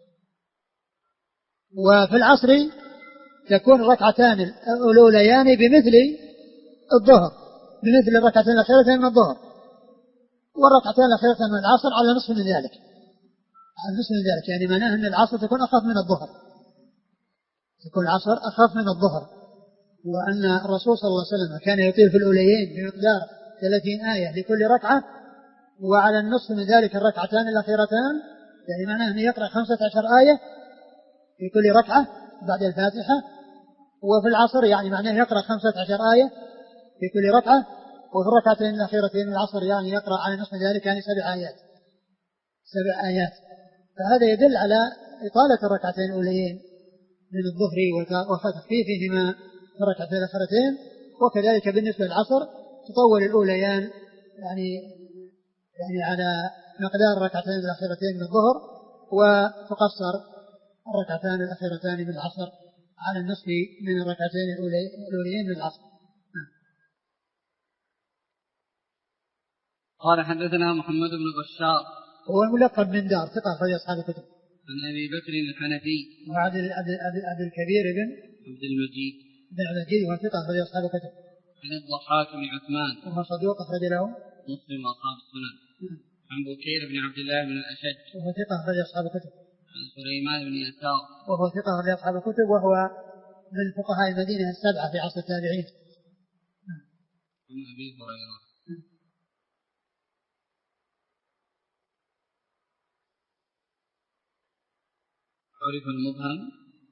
وفي العصر تكون الركعتان الأوليان بمثل الظهر بمثل الركعتين الأخيرتين من الظهر، والركعتين الأخيرتين من العصر على نصف من ذلك على نصف من ذلك يعني معناه أن العصر تكون أخف من الظهر تكون العصر أخف من الظهر وأن الرسول صلى الله عليه وسلم كان يطيل في الأوليين بمقدار ثلاثين آية لكل ركعة، وعلى النصف من ذلك الركعتان الأخيرتان يعني معناه أن يقرأ خمسة عشر آية في كل ركعة بعد الفاتحة. وفي العصر يعني معناه يقرأ خمسة عشر آية في كل ركعة، وفي الركعتين الأخيرتين من العصر يعني يقرأ على نصف ذلك يعني سبع آيات سبع آيات فهذا يدل على إطالة الركعتين الأوليين من الظهر وتخفيفهما في الركعتين الأخيرتين. وكذلك بالنسبة للعصر تطول الأوليان يعني يعني على مقدار الركعتين الأخيرتين من الظهر، وتقصر الركعتان الأخيرتان من العصر على النصف من الركعتين الأوليين من العصر. قال حدثنا محمد بن بشار هو الملقب من دار ثقة أخرج أصحاب الكتب عن أبي بكر الحنفي وعبد عبد الكبير بن عبد المجيد بن عبد المجيد وهو ثقة أخرج أصحاب الكتب عن الضحاك بن عثمان وهو صدوق أخرج له مسلم وأصحاب السنن عن بكير بن عبد الله بن الأشج وهو ثقة أخرج أصحاب الكتب عن سليمان بن يسار وهو ثقة أخرج أصحاب الكتب وهو من فقهاء المدينة السبعة في عصر التابعين. عن أبي هريرة. عرف المبهم.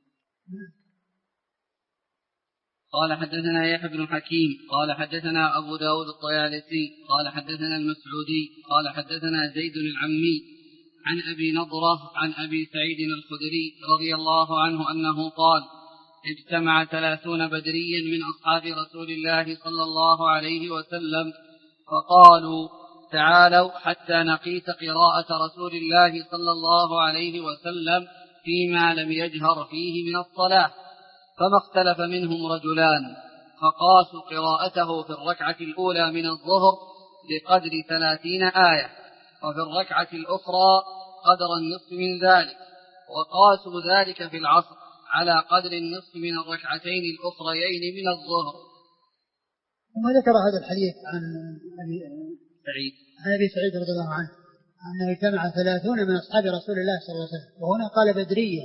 قال حدثنا يحيى بن حكيم قال حدثنا أبو داود الطيالسي قال حدثنا المسعودي قال حدثنا زيد العمي عن أبي نضرة عن أبي سعيد الخدري رضي الله عنه أنه قال: اجتمع ثلاثون بدريا من أصحاب رسول الله صلى الله عليه وسلم فقالوا: تعالوا حتى نقيس قراءة رسول الله صلى الله عليه وسلم فيما لم يجهر فيه من الصلاة، فما اختلف منهم رجلان فقاسوا قراءته في الركعة الأولى من الظهر بقدر ثلاثين آية، وفي الركعة الأخرى قدر النصف من ذلك، وقاسوا ذلك في العصر على قدر النصف من الركعتين الأخريين من الظهر. ثم ذكر هذا الحديث عن أبي سعيد عن أبي سعيد رضي الله عنه أنه اجتمع ثلاثون من أصحاب رسول الله صلى الله عليه وسلم، وهنا قال بدريا،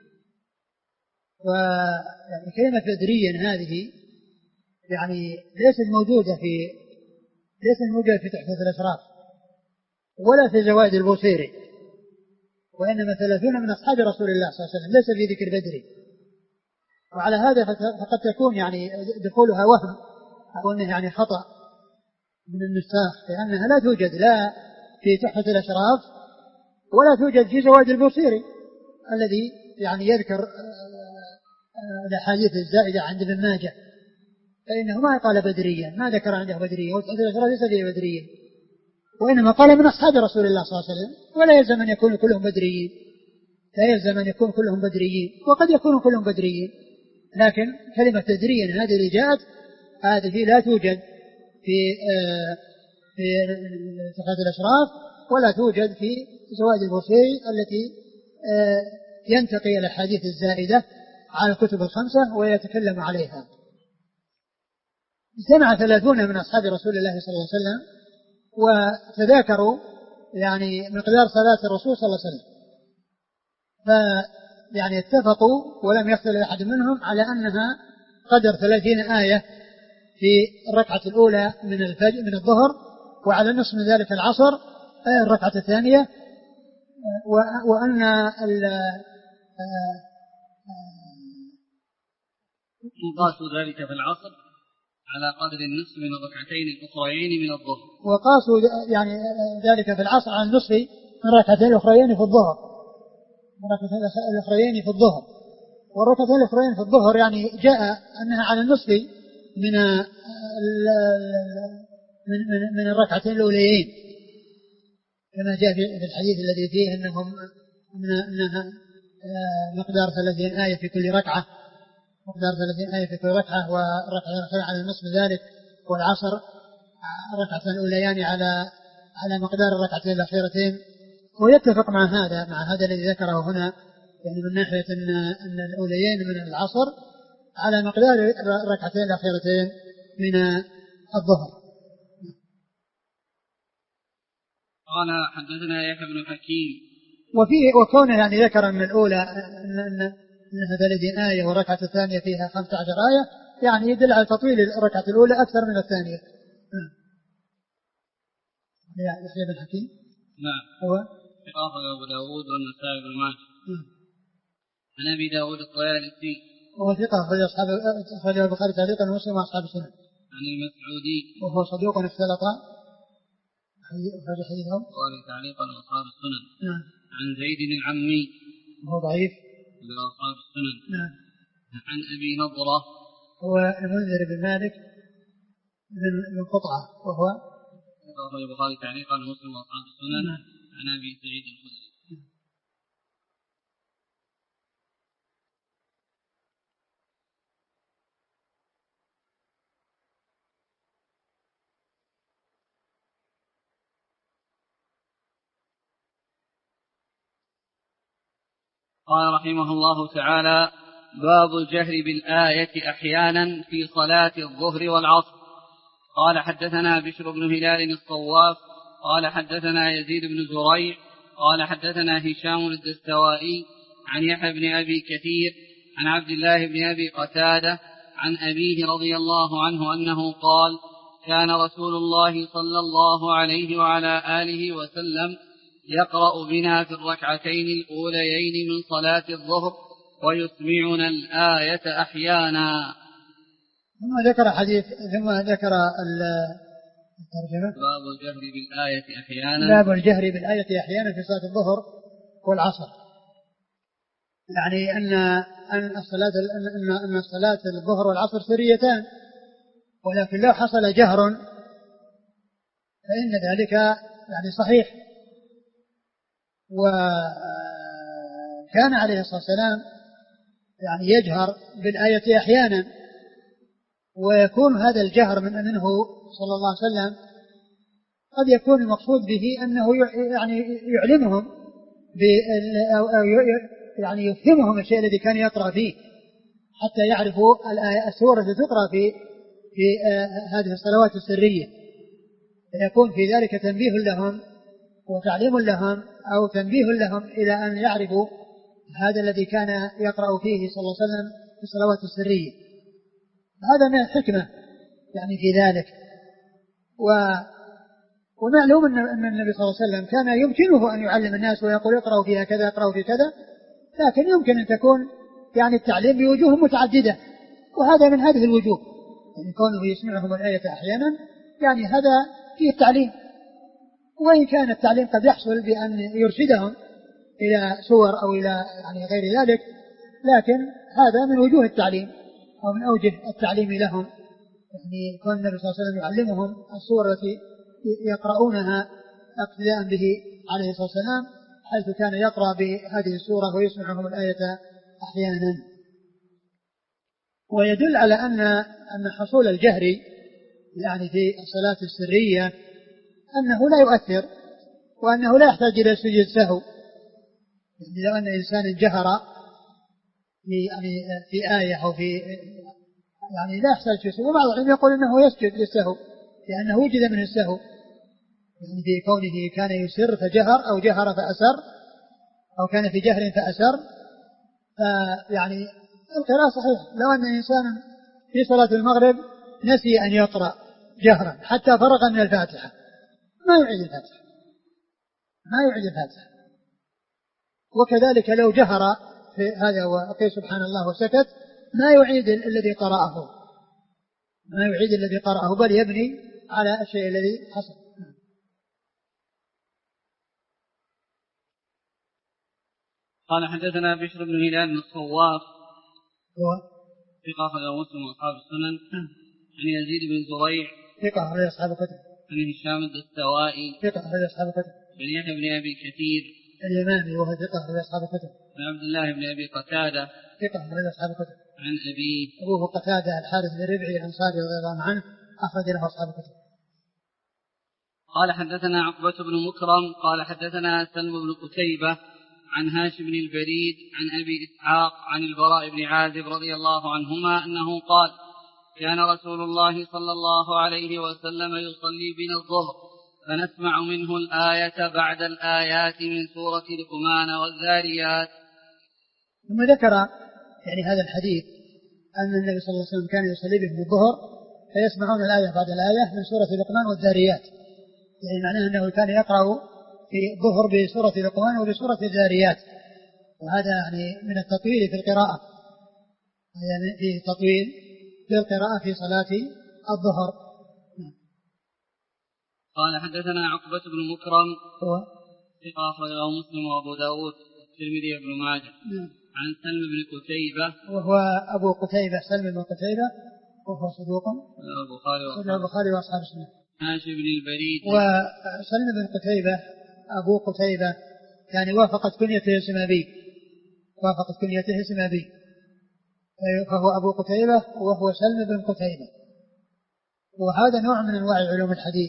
وكلمة بدريا هذه يعني ليست موجودة في ليست موجودة في تحفة الأشراف ولا في زوائد البوصيري، وإنما ثلاثون من أصحاب رسول الله صلى الله عليه وسلم، ليس في ذكر بدري. وعلى هذا فقد تكون يعني دخولها وهم أو أنه يعني خطأ من النساخ، لأنها لا توجد لا في تحفة الأشراف ولا توجد في زوائد البوصيري الذي يعني يذكر الأحاديث الزائدة عند ابن ماجه، فإنه ما قال بدريا، ما ذكر عنده بدريا، وتحفة الأشراف ليس فيه بدريا، وإنما قال من أصحاب رسول الله صلى الله عليه وسلم، ولا يلزم أن يكون كلهم بدريين، لا يلزم أن يكون كلهم بدريين، وقد يكونوا كلهم بدريين، لكن كلمة بدريا هذه اللي جاءت هذه لا توجد في في تحفة الأشراف ولا توجد في زوائد البوصيري التي ينتقي الأحاديث الزائدة على الكتب الخمسة ويتكلم عليها. اجتمع ثلاثون من أصحاب رسول الله صلى الله عليه وسلم وتذاكروا يعني مقدار صلاة الرسول صلى الله عليه وسلم، فيعني اتفقوا ولم يختلف أحد منهم على أنها قدر ثلاثين آية في الركعة الأولى من الفجر من الظهر، وعلى نصف من ذلك العصر الركعة الثانية، وأن قاسوا ذلك في العصر على قدر النصف من الركعتين الأخريين من الظهر، وقاسوا يعني ذلك في العصر على النصف من الركعتين الأخريين في الظهر الركعتين الأخريين في الظهر والركعتين الأخريين في الظهر يعني جاء أنها على النصف من من من الركعتين الأوليين، كما جاء في الحديث الذي فيه أنهم أنها مقدار ثلاثين آية في كل ركعة مقدار ثلاثين آية في كل ركعة، والركعتين الأخرى على نصف ذلك، والعصر الركعتين الأوليان على على مقدار الركعتين الأخيرتين. ويتفق مع هذا مع هذا الذي ذكره هنا، يعني من ناحية أن أن الأوليين من العصر على مقدار الركعتين الأخيرتين من الظهر. قال حدثنا يحيى بن حكيم. وفيه وكونه يعني ذكر أن الأولى أن أنها ثلاثين آية والركعة الثانية فيها خمسة عشر آية، يعني يدل على تطويل الركعة الأولى أكثر من الثانية. يحيى بن حكيم نعم هو ثقة أبو داود والنسائي بن ماجه. عن أبي داود الطيالسي وهو ثقة أخرج أصحاب أخرج البخاري تعليقا ومسلم وأصحاب السنن. عن المسعودي وهو صدوق اختلط أخرج حديثه البخاري تعليقا وأصحاب السنن. نعم. عن زيد العمي وهو ضعيف لأصحاب السنن. نعم. عن أبي نضرة هو المنذر بن مالك بن قطعة وهو أخرج البخاري تعليقا ومسلم وأصحاب السنن. نعم. عن أبي سعيد الخدري. قال رحمه الله تعالى: باب الجهر بالآية أحيانا في صلاة الظهر والعصر. قال حدثنا بشر بن هلال الصواف قال حدثنا يزيد بن زريع قال حدثنا هشام الدستوائي عن يحيى بن أبي كثير عن عبد الله بن أبي قتادة عن أبيه رضي الله عنه أنه قال: كان رسول الله صلى الله عليه وعلى آله وسلم يقرأ بنا في الركعتين الأوليين من صلاة الظهر ويسمعنا الآية أحيانا. ثم ذكر حديث ثم ذكر الترجمة باب الجهر بالآية أحيانا باب الجهر بالآية أحيانا في صلاة الظهر والعصر، يعني أن أن الصلاة أن أن صلاة الظهر والعصر سريتان، ولكن لو حصل جهر فإن ذلك يعني صحيح. وكان عليه الصلاة والسلام يعني يجهر بالآية أحيانا، ويكون هذا الجهر من منه صلى الله عليه وسلم قد يكون المقصود به أنه يعني يعلمهم أو يعني يفهمهم الشيء الذي كان يقرأ فيه حتى يعرفوا السورة التي تقرأ في في هذه الصلوات السرية، فيكون في ذلك تنبيه لهم وتعليم لهم أو تنبيه لهم إلى أن يعرفوا هذا الذي كان يقرأ فيه صلى الله عليه وسلم في الصلوات السرية. هذا من الحكمة يعني في ذلك. و ومعلوم أن النبي صلى الله عليه وسلم كان يمكنه أن يعلم الناس ويقول اقرأوا فيها كذا اقرأوا في كذا، لكن يمكن أن تكون يعني التعليم بوجوه متعددة، وهذا من هذه الوجوه، يعني كونه يسمعهم الآية أحيانا يعني هذا فيه التعليم، وإن كان التعليم قد يحصل بأن يرشدهم إلى سور أو إلى يعني غير ذلك، لكن هذا من وجوه التعليم أو من أوجه التعليم لهم، يعني كون النبي صلى الله عليه وسلم يعلمهم السور التي يقرؤونها اقتداء به عليه الصلاة والسلام، حيث كان يقرأ بهذه السورة ويسمعهم الآية أحيانا. ويدل على أن أن حصول الجهر يعني في الصلاة السرية أنه لا يؤثر، وأنه لا يحتاج إلى سجود سهو. يعني لو أن إنسان جهر في يعني في آية أو في يعني لا يحتاج سهو، وبعض العلم يقول أنه يسجد للسهو لأنه وجد من السهو، يعني في كونه كان يسر فجهر أو جهر فأسر أو كان في جهر فأسر، فيعني القراءة صحيح. لو أن إنسانا في صلاة المغرب نسي أن يقرأ جهرا حتى فرغ من الفاتحة ما يعيد الفاتحة ما يعيد الفاتحة وكذلك لو جهر في هذا وقال سبحان الله وسكت ما يعيد الذي قرأه ما يعيد الذي قرأه بل يبني على الشيء الذي حصل. قال حدثنا بشر بن هلال بن الصواف هو ثقة أخرجه مسلم وأصحاب السنن عن يزيد بن زريع ثقة أخرجه أصحاب الكتب عن هشام الدستوائي ثقة أخرجه أصحاب الكتب عن يحيى بن أبي كثير اليمامي وهو ثقة أخرجه أصحاب الكتب عن عبد الله بن أبي قتادة ثقة أخرجه أصحاب الكتب عن أبيه أبوه قتادة الحارث بن ربعي الأنصاري رضي الله عنه أخرج له أصحاب الكتب. قال حدثنا عقبة بن مكرم قال حدثنا سلم بن قتيبة عن هاشم بن البريد عن أبي إسحاق عن البراء بن عازب رضي الله عنهما أنه قال كان رسول الله صلى الله عليه وسلم يصلي بنا الظهر فنسمع منه الآية بعد الآيات من سورة لقمان والذاريات. ثم ذكر يعني هذا الحديث أن النبي صلى الله عليه وسلم كان يصلي بهم الظهر فيسمعون الآية بعد الآية من سورة لقمان والذاريات، يعني معناه أنه كان يقرأ في الظهر بسورة لقمان وبسورة الذاريات، وهذا يعني من التطويل في القراءة، يعني في تطويل في القراءة في صلاة الظهر. قال حدثنا عقبة بن مكرم هو ثقة أخرجه مسلم وأبو داود والترمذي وابن ماجه عن سلم بن قتيبة وهو أبو قتيبة سلم بن قتيبة وهو صدوق البخاري وأصحاب السنة. هاشم بن البريد وسلم بن قتيبة أبو قتيبة يعني وافقت كنيته اسم أبيه وافقت كنيته اسم أبيه فهو أبو قتيبة وهو سلم بن قتيبة، وهذا نوع من أنواع علوم الحديث،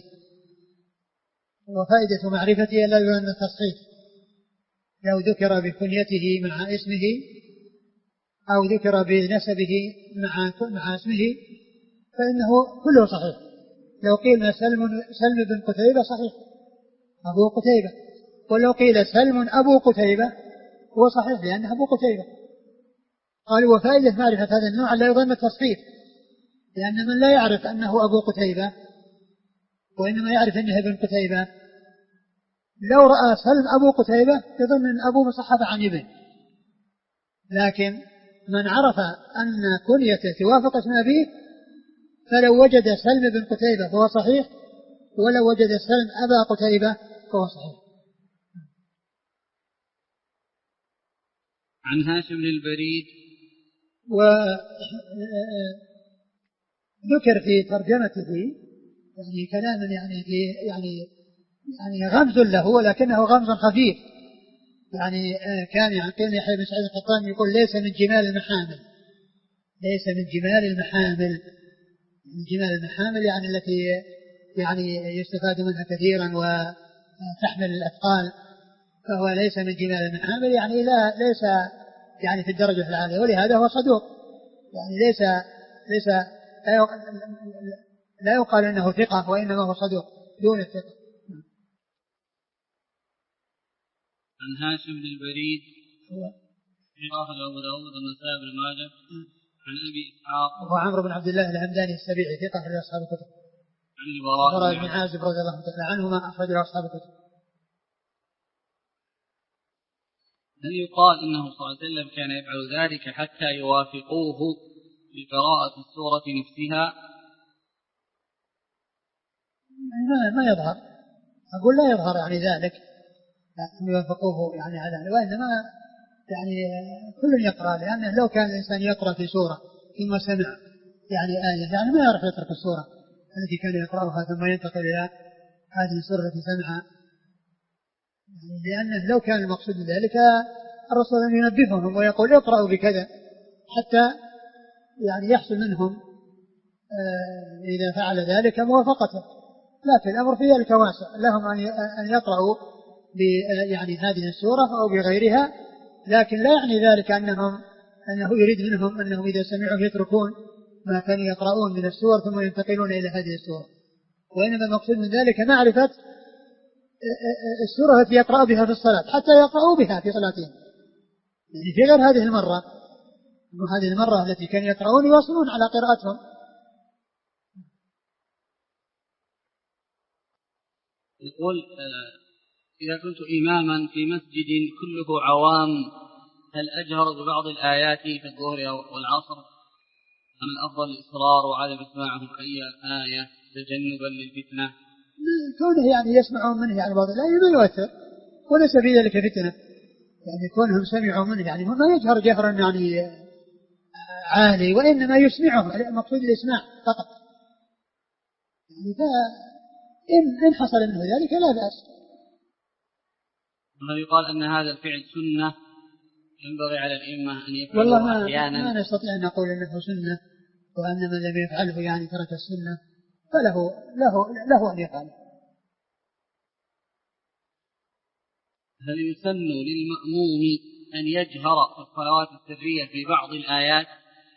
وفائدة معرفته لا يؤن التصحيح، لو ذكر بكنيته مع اسمه أو ذكر بنسبه مع مع اسمه فإنه كله صحيح. لو قيل سلم سلم بن قتيبة صحيح أبو قتيبة، ولو قيل سلم أبو قتيبة هو صحيح لأنه أبو قتيبة. قالوا وفائدة معرفة هذا النوع لا يظن التصحيح، لأن من لا يعرف أنه أبو قتيبة وإنما يعرف أنه ابن قتيبة لو رأى سلم أبو قتيبة يظن أن أبوه صحف عن ابن، لكن من عرف أن كنيته توافق اسم أبيه فلو وجد سلم بن قتيبة فهو صحيح، ولو وجد سلم أبا قتيبة فهو صحيح. عن هاشم بن البريد وذكر في ترجمته يعني كلام يعني في يعني يعني غمز له ولكنه غمز خفيف، يعني كان يعقل يحيى بن سعيد القطان يقول ليس من جمال المحامل ليس من جمال المحامل من جمال المحامل يعني التي يعني يستفاد منها كثيرا وتحمل الأثقال، فهو ليس من جمال من عامل، يعني لا ليس يعني في الدرجة العالية، ولهذا هو صدوق، يعني ليس ليس لا يقال انه ثقة، وانما هو صدوق دون الثقة. عن هاشم بن البريد أخرجه أبو داود والنسائي بن ماجه عن أبي إسحاق وهو عمرو بن عبد الله الهمداني السبيعي ثقة أخرج أصحاب الكتب. عن البراء بن عازب رضي الله تعالى عنهما أخرج أصحاب الكتب. هل يقال إنه صلى الله عليه وسلم كان يفعل ذلك حتى يوافقوه في قراءة السورة نفسها؟ ما ما يظهر، أقول لا يظهر يعني ذلك أن يوافقوه يعني على، وإنما يعني كل يقرأ، لأنه لو كان الإنسان يقرأ في سورة ثم سمع يعني آية يعني ما يعرف يترك السورة التي كان يقرأها ثم ينتقل إلى هذه السورة التي سمعها، يعني لأنه لو كان المقصود ذلك الرسول أن ينبههم ويقول اقرأوا بكذا حتى يعني يحصل منهم إذا فعل ذلك موافقته، لكن الأمر في ذلك واسع، لهم أن يقرأوا يعني هذه السورة أو بغيرها، لكن لا يعني ذلك أنهم أنه يريد منهم أنهم إذا سمعوا يتركون ما كانوا يقرؤون من السور ثم ينتقلون إلى هذه السورة، وإنما المقصود من ذلك معرفة السورة التي يقرأ بها في الصلاة حتى يقرأوا بها في صلاتهم، يعني في غير هذه المرة، وهذه المرة التي كانوا يقرؤون يواصلون على قراءتهم. يقول إذا كنت إماما في مسجد كله عوام هل أجهر ببعض الآيات في الظهر والعصر أم الأفضل الإصرار وعدم إسماعهم أي آية تجنبا للفتنة؟ كونه يعني يسمعون منه يعني بعض الآيات ما يؤثر وليس في ذلك فتنة، يعني كونهم سمعوا منه يعني ما يجهر جهرا يعني عالي، وإنما يسمعهم المقصود الإسماع فقط، يعني فإن إن حصل منه ذلك لا بأس. هل يقال أن هذا الفعل سنة ينبغي على الأئمة أن يفعلوه والله ما أحيانا؟ ما نستطيع أن نقول أنه سنة، وأن من لم يفعله يعني ترك السنة، فله له له أن يفعله. هل يسن للمأموم أن يجهر في الصلوات السرية في بعض الآيات؟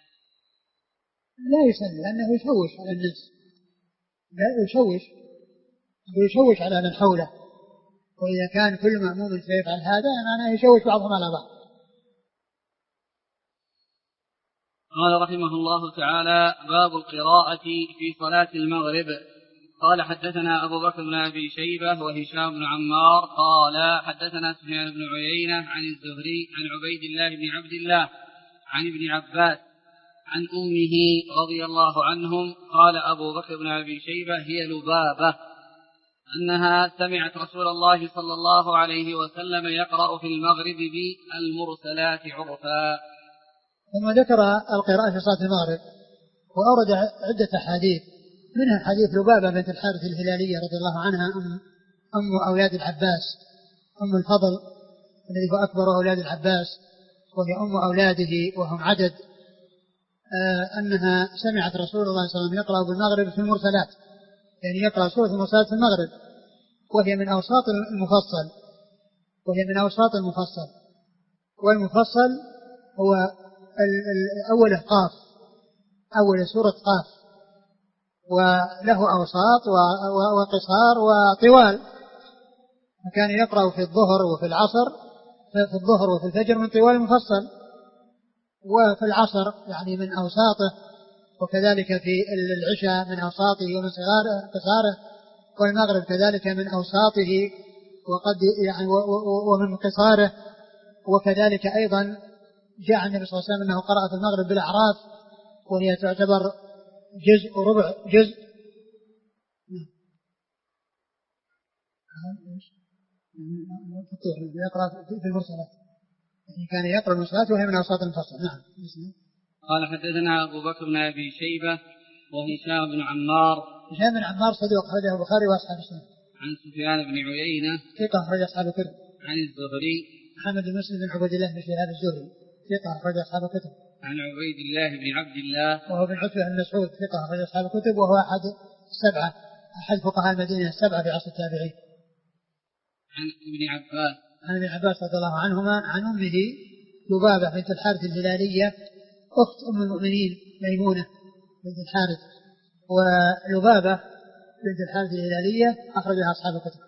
لا يسن، لأنه يشوش على الناس، لا يشوش ويشوش على من حوله، وإذا كان كل مأموم سيفعل هذا معناه يشوش بعضهم على بعض. قال رحمه الله تعالى: باب القراءة في صلاة المغرب. قال حدثنا أبو بكر بن أبي شيبة وهشام بن عمار قال حدثنا سفيان بن عيينة عن الزهري عن عبيد الله بن عبد الله عن ابن عباس عن أمه رضي الله عنهم. قال أبو بكر بن أبي شيبة: هي لبابة أنها سمعت رسول الله صلى الله عليه وسلم يقرأ في المغرب بالمرسلات عرفا. ثم ذكر القراءة في صلاة المغرب وأورد عدة حديث، منها حديث لبابة بنت الحارث الهلالية رضي الله عنها أم, أم أولاد العباس، أم الفضل الذي هو أكبر أولاد العباس وهي أم أولاده وهم عدد، آه أنها سمعت رسول الله صلى الله عليه وسلم يقرأ بالمغرب في المرسلات، يعني يقرأ سورة المرسلات في المغرب، وهي من أوساط المفصل وهي من أوساط المفصل والمفصل هو أول قاف، أول سورة قاف، وله أوساط وقصار وطوال، فكان يقرأ في الظهر وفي العصر، في الظهر وفي الفجر من طوال المفصل، وفي العصر يعني من أوساطه، وكذلك في العشاء من أوساطه ومن قصاره، والمغرب كذلك من أوساطه وقد يعني ومن قصاره. وكذلك أيضا جاء النبي صلى الله عليه وسلم أنه قرأ في المغرب بالأعراف، وهي تعتبر جزء وربع جزء. يقرأ في المرسلات، يعني كان يقرأ المرسلات وهي من أوساط المفصل. نعم. قال حدثنا أبو بكر بن أبي شيبة وهشام بن عمار. هشام بن عمار صدوق أخرجه البخاري وأصحاب السنن. عن سفيان بن عيينة ثقة أخرج أصحاب الكتب. عن الزهري محمد بن مسلم بن عبد الله بن شهاب الزهري ثقة أخرج أصحاب الكتب. عن عبيد الله بن عبد الله وهو بن عتبة بن مسعود ثقة أخرج أصحاب الكتب، وهو أحد السبعة أحد فقهاء المدينة السبعة في عصر التابعين. عن ابن عباس عن ابن عباس رضي الله عنهما عن أمه لبابة بنت الحارث الهلالية أخت أم المؤمنين ميمونة بنت الحارث، ولبابة بنت الحارث الهلالية أخرجها أصحاب الكتب.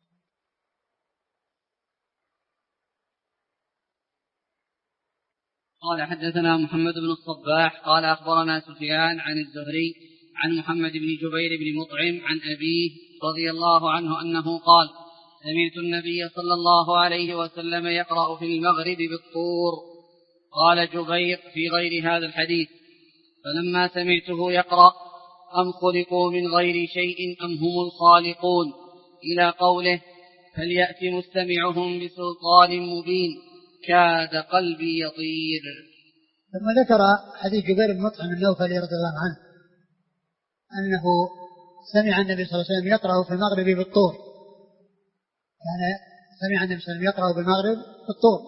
قال حدثنا محمد بن الصباح قال أخبرنا سفيان عن الزهري عن محمد بن جبير بن مطعم عن أبيه رضي الله عنه أنه قال سمعت النبي صلى الله عليه وسلم يقرأ في المغرب بالطور. قال جبير في غير هذا الحديث فلما سمعته يقرأ أم خلقوا من غير شيء أم هم الخالقون إلى قوله فليأت مستمعهم بسلطان مبين كاد قلبي يطير. ثم ذكر حديث جبير بن مطعم النوفلي رضي الله عنه أنه سمع النبي صلى الله عليه وسلم يقرأ في المغرب بالطور، يعني سمع النبي صلى الله عليه وسلم يقرأ بالمغرب بالطور،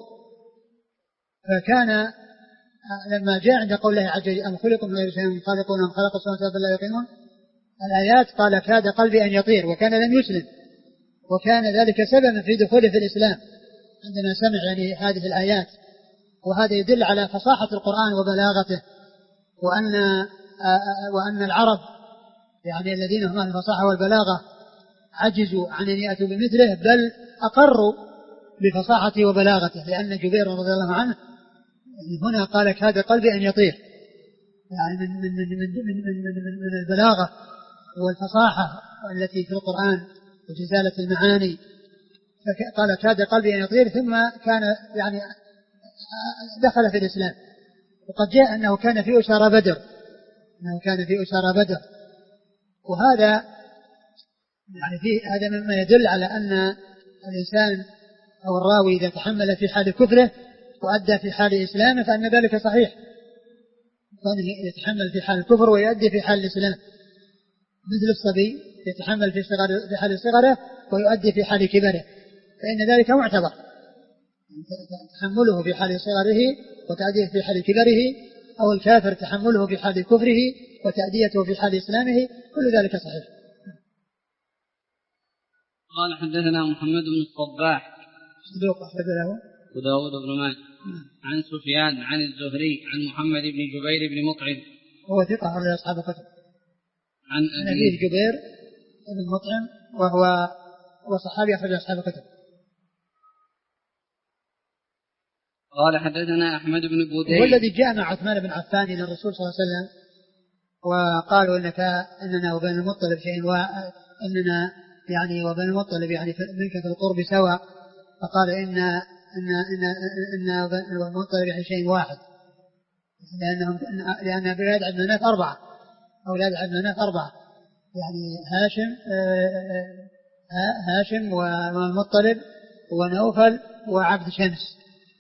فكان لما جاء عند قوله عز وجل أم خلقوا من غير شيء أم خالقون أم خلق السماوات والأرض لا يقيمون الآيات، قال كاد قلبي أن يطير، وكان لم يسلم، وكان ذلك سببا في دخوله في الإسلام عندما سمع يعني هذه الآيات. وهذا يدل على فصاحة القرآن وبلاغته، وأن وأن العرب يعني الذين هم الفصاحة والبلاغة عجزوا عن أن يأتوا بمثله، بل أقروا بفصاحته وبلاغته، لأن جبير رضي الله عنه هنا قال كاد قلبي أن يطير، يعني من من من من من, من, من, من البلاغة والفصاحة التي في القرآن وجزالة المعاني، فقال كاد قلبي أن يطير، ثم كان يعني دخل في الإسلام. وقد جاء أنه كان في أسارى بدر، أنه كان في أسارى بدر، وهذا يعني في هذا مما يدل على أن الإنسان أو الراوي إذا تحمل في حال كفره وأدى في حال إسلامه فإن ذلك صحيح، كان يتحمل في حال الكفر ويؤدي في حال الإسلام، مثل الصبي يتحمل في صغر في حال صغره ويؤدي في حال كبره، فإن ذلك معتبر، تحمله في حال صغره وتأديه في حال كبره، أو الكافر تحمله في حال كفره وتأديته في حال إسلامه، كل ذلك صحيح. قال حدثنا محمد بن الصباح صدوق أخرج له وداود بن ماجه عن سفيان عن الزهري عن محمد بن جبير بن مطعم وهو ثقة أخرج أصحاب الكتب عن أبيه جبير بن مطعم وهو وصحابي أخرج أصحاب الكتب. قال حدثنا أحمد بن بودي هو الذي جاء مع عثمان بن عفان إلى الرسول صلى الله عليه وسلم وقالوا إنك إننا وبين المطلب شيء وإننا يعني وبين المطلب يعني منك في القرب سواء، فقال إن إن إن إن وبين المطلب يعني شيء واحد، لأنهم لأن أولاد عبد مناف أربعة أولاد عبد مناف أربعة يعني هاشم هاشم والمطلب ونوفل وعبد شمس.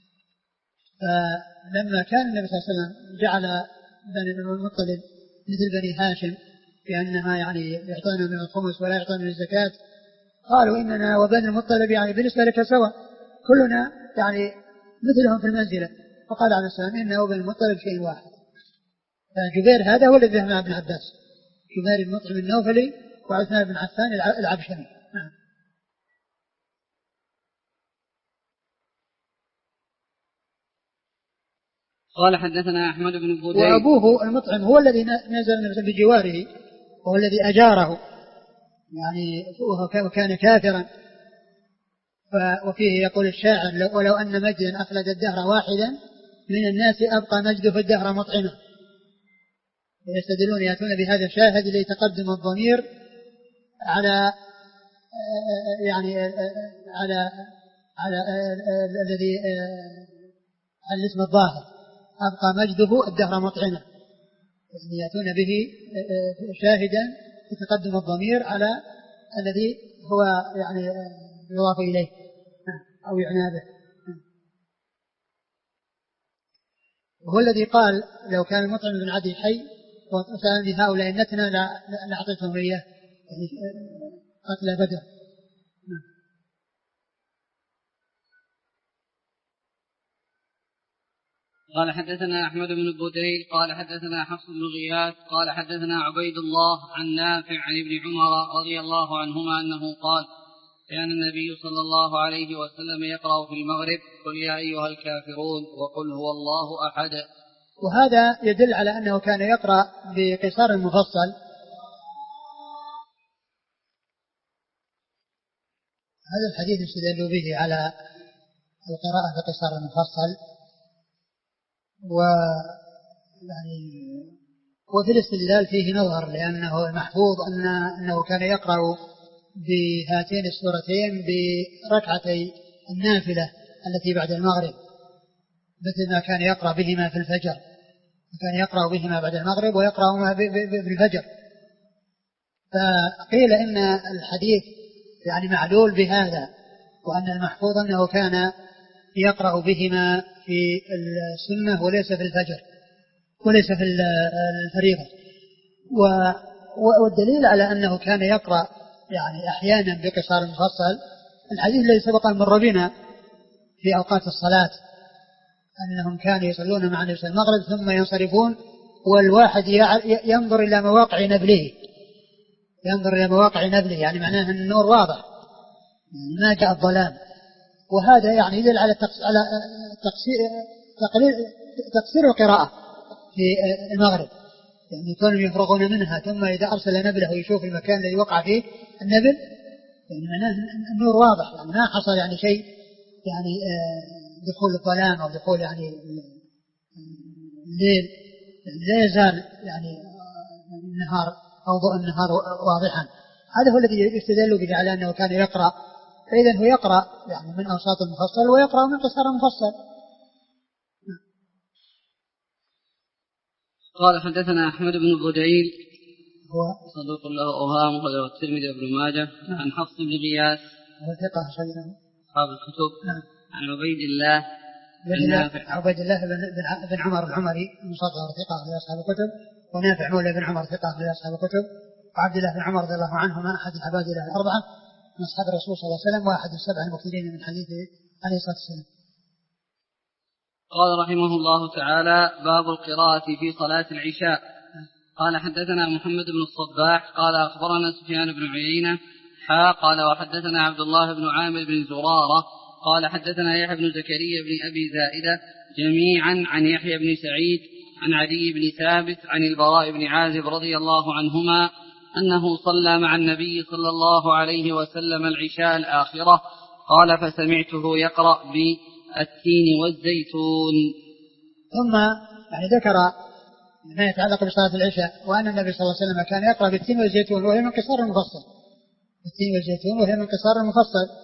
فلما كان النبي صلى الله عليه وسلم جعل بني المطلب مثل بني هاشم لأنها يعني يعطون من الخمس ولا يعطون من الزكاة، قالوا إننا وبني المطلب يعني بالنسبة لك سواء، كلنا يعني مثلهم في المنزلة، فقال عليه السلام إنه وبني المطلب شيء واحد. فجبير هذا هو الذي مع ابن عباس، جبير بن مطعم النوفلي وعثمان بن عفان العبشمي. نعم. قال حدثنا أحمد بن بودي وأبوه المطعم هو الذي نزل بجواره وهو الذي أجاره يعني وكان كافرا. وفيه يقول الشاعر ولو أن مجدا أخلد الدهر واحدا من الناس أبقى مجده في الدهر مطعمه، يستدلون يأتون بهذا الشاهد ليتقدم الضمير على يعني على على الذي على الاسم الظاهر أبقى مجده الدهر مطعمه، يعني يأتون به شاهدا يتقدم الضمير على الذي هو يعني يضاف إليه أو يعنى به. وهو الذي قال لو كان المطعم بن عدي حي وسألني هؤلاء النتنى لأعطيتهم إياه يعني قتل بدر. قال حدثنا أحمد بن بوديل قال حدثنا حفص بن غياث قال حدثنا عبيد الله عن نافع عن ابن عمر رضي الله عنهما أنه قال كان النبي صلى الله عليه وسلم يقرأ في المغرب قل يا أيها الكافرون وقل هو الله أحد. وهذا يدل على أنه كان يقرأ بقصار مفصل. هذا الحديث يستدل به على القراءة بقصار مفصل، و يعني وفي الاستدلال فيه نظر، لأنه محفوظ أن أنه كان يقرأ بهاتين السورتين بركعتي النافلة التي بعد المغرب، مثل ما كان يقرأ بهما في الفجر، كان يقرأ بهما بعد المغرب ويقرأهما بالفجر. فقيل إن الحديث يعني معلول بهذا، وأن المحفوظ أنه كان يقرأ بهما في السنة وليس في الفجر وليس في الفريضة. والدليل على أنه كان يقرأ يعني أحيانا بقصار مفصل الحديث الذي سبق أن مر بنا في أوقات الصلاة، أنهم كانوا يصلون مع النبي صلى الله عليه وسلم ثم ينصرفون والواحد ينظر إلى مواقع نبله ينظر إلى مواقع نبله يعني معناه أن النور واضح، يعني ما جاء الظلام. وهذا يعني يدل على تقصير القراءة في المغرب، يعني كانوا يفرغون منها ثم إذا أرسل نبله يشوف المكان الذي وقع فيه النبل، يعني معناه النور واضح، يعني ما حصل يعني شيء يعني دخول الظلام أو دخول يعني الليل، يعني لا يزال يعني النهار أو ضوء النهار واضحا. هذا هو الذي يستدل به على أنه كان يقرأ، فإذا هو يقرأ يعني من أوساط المفصل ويقرأ من قصار المفصل. قال حدثنا أحمد بن بديل هو صدوق له أوهام وله الترمذي وابن ماجه عن حفص بن غياث هو ثقة شيئا أصحاب الكتب نعم. عن عبيد الله بن نافع عبيد الله بن عمر العمري مصدر ثقة في أصحاب الكتب، ونافع مولى بن عمر ثقة في أصحاب الكتب، وعبد الله بن عمر رضي الله عنهما أحد العباد الله الأربعة من أصحاب الرسول صلى الله عليه وسلم وأحد السبع المكثرين من حديثه عليه الصلاة والسلام. قال رحمه الله تعالى باب القراءة في صلاة العشاء. قال حدثنا محمد بن الصباح قال أخبرنا سفيان بن عيينة حا قال وحدثنا عبد الله بن عامر بن زرارة قال حدثنا يحيى بن زكريا بن أبي زائدة جميعا عن يحيى بن سعيد عن علي بن ثابت عن البراء بن عازب رضي الله عنهما أنه صلى مع النبي صلى الله عليه وسلم العشاء الآخرة قال فسمعته يقرأ بالتين والزيتون. ثم يعني ذكر ما يتعلق بصلاة العشاء، وأن النبي صلى الله عليه وسلم كان يقرأ بالتين والزيتون وهي من قصار المفصل، بالتين والزيتون وهي من قصار المفصل.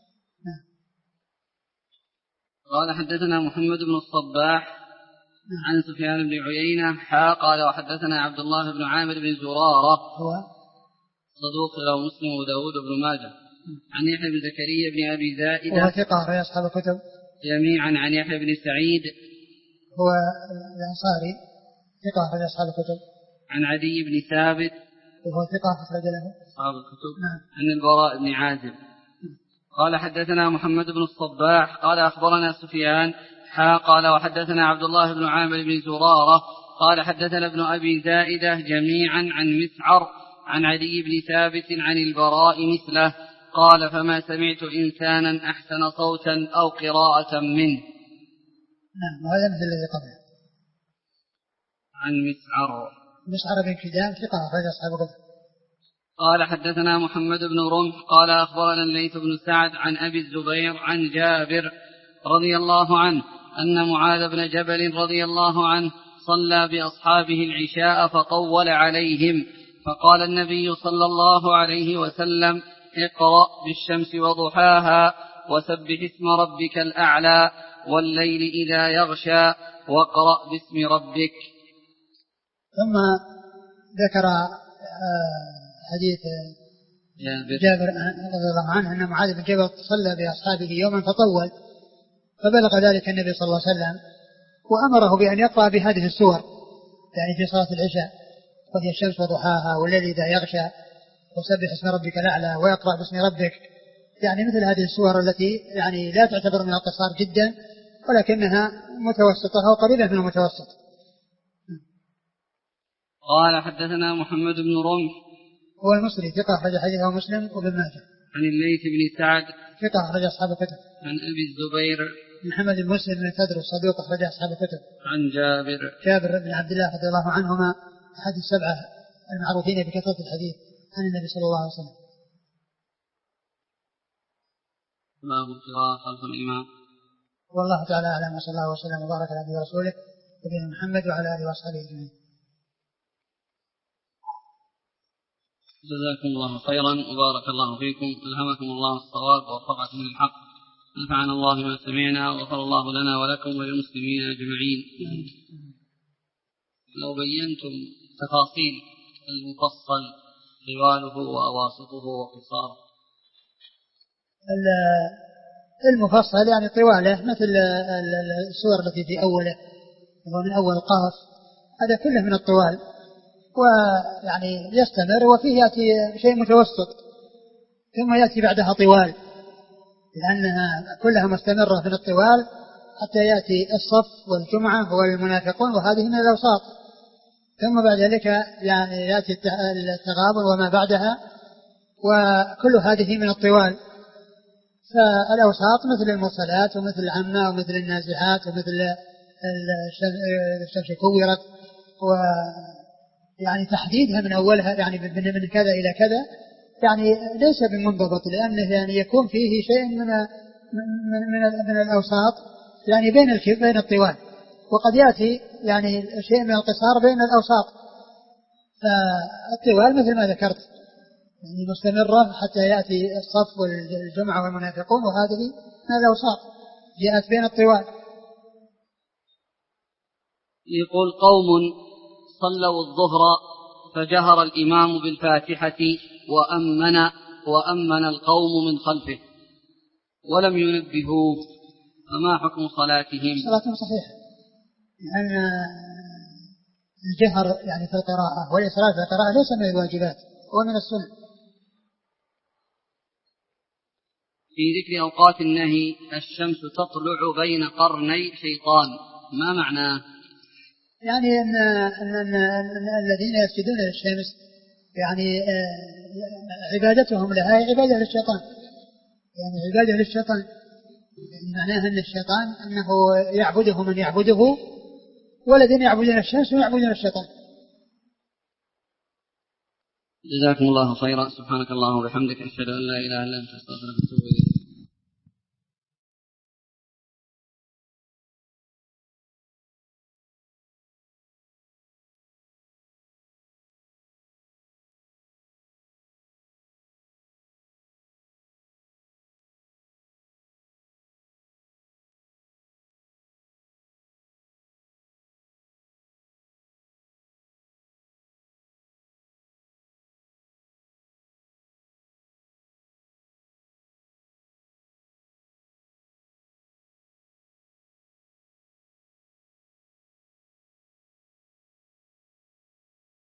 قال حدثنا محمد بن الصباح عن سفيان بن عيينة حا قال وحدثنا عبد الله بن عامر بن زرارة هو صدوق له مسلم وداود بن ماجه عن يحيى بن زكريا بن أبي زائدة وهو ثقة في أصحاب الكتب جميعا عن يحيى بن سعيد هو الأنصاري ثقة في أصحاب الكتب عن عدي بن ثابت وهو ثقة أخرج له أصحاب الكتب نعم. عن البراء بن عازب. قال حدثنا محمد بن الصباح قال أخبرنا سفيان حا قال وحدثنا عبد الله بن عامر بن زرارة قال حدثنا ابن أبي زائدة جميعا عن مسعر عن علي بن ثابت عن البراء مثله قال فما سمعت إنسانا أحسن صوتا أو قراءة منه. نعم وهذا مثل الذي قبله عن مسعر مسعر بن كدام ثقة أخرج أصحاب الكتب. قال حدثنا محمد بن رمح قال أخبرنا الليث بن سعد عن أبي الزبير عن جابر رضي الله عنه أن معاذ بن جبل رضي الله عنه صلى بأصحابه العشاء فطول عليهم فقال النبي صلى الله عليه وسلم اقرأ بالشمس وضحاها وسبح اسم ربك الأعلى والليل إذا يغشى واقرأ باسم ربك. ثم ذكر حديث جابر رضي الله عنه أن معاذ بن جبل صلى بأصحابه يوما فطول فبلغ ذلك النبي صلى الله عليه وسلم وأمره بأن يقرأ بهذه السور يعني في صلاة العشاء وهي الشمس وضحاها والليل إذا يغشى وسبح اسم ربك الأعلى ويقرأ باسم ربك، يعني مثل هذه السور التي يعني لا تعتبر من القصار جدا ولكنها متوسطة أو قريبة من المتوسط. قال حدثنا محمد بن رمح هو المصري ثقة أخرج حديثه مسلم وابن ماجه. عن الليث بن سعد ثقة أخرج أصحاب الكتب. عن أبي الزبير محمد بن مسلم بن تدر الصدوق أخرج أصحاب الكتب. عن جابر جابر بن عبد الله رضي الله عنهما أحد السبعة المعروفين بكثرة الحديث عن النبي صلى الله عليه وسلم. باب القراءة خلف الإمام. والله تعالى أعلم، وصلى الله وسلم وبارك على عبده ورسوله نبينا محمد وعلى آله وأصحابه أجمعين. جزاكم الله خيرا وبارك الله فيكم، ألهمكم الله الصواب ووفقكم للحق، نفعنا الله ما سمعنا وغفر الله لنا ولكم وللمسلمين أجمعين. لو بينتم تفاصيل المفصل طواله وأواسطه وقصاره. المفصل يعني طواله مثل السور التي في أوله ومن أول القاف، هذا كله من الطوال، ويعني يستمر وفيه يأتي شيء متوسط ثم يأتي بعدها طوال، لأنها كلها مستمرة من الطوال حتى يأتي الصف والجمعة والمنافقون، وهذه من الأوساط، ثم بعد ذلك يعني يأتي التغابن وما بعدها، وكل هذه من الطوال. فالأوساط مثل المرسلات ومثل العامة ومثل النازعات ومثل الشمس كورت، ويعني تحديدها من أولها يعني من كذا إلى كذا يعني ليس بمنضبط، لأنه يعني يكون فيه شيء من من من, من الأوساط يعني بين الكف بين الطوال، وقد يأتي يعني شيء من القصار بين الأوساط. فالطوال مثل ما ذكرت يعني مستمرة حتى يأتي الصف والجمعة والمنافقون، وهذه من الأوساط جاءت بين الطوال. يقول قوم صلوا الظهر فجهر الإمام بالفاتحة وأمن وأمن القوم من خلفه ولم ينبهوه، فما حكم صلاتهم؟ صلاتهم صحيحة، لأن الجهر يعني في القراءة والإسراف في القراءة ليس من الواجبات، هو من السنة. في ذكر أوقات النهي الشمس تطلع بين قرني شيطان، ما معناه؟ يعني أن, أن, أن, أن الذين يسجدون للشمس يعني عبادتهم لها عبادة للشيطان، يعني عبادة للشيطان، يعني معناها أن الشيطان أنه يعبده من يعبده، والذين يعبدون الشمس ويعبدون الشيطان. جزاكم الله خيرا، سبحانك اللهم وبحمدك، أشهد أن لا إله إلا أنت، أستغفرك وأتوب إليك.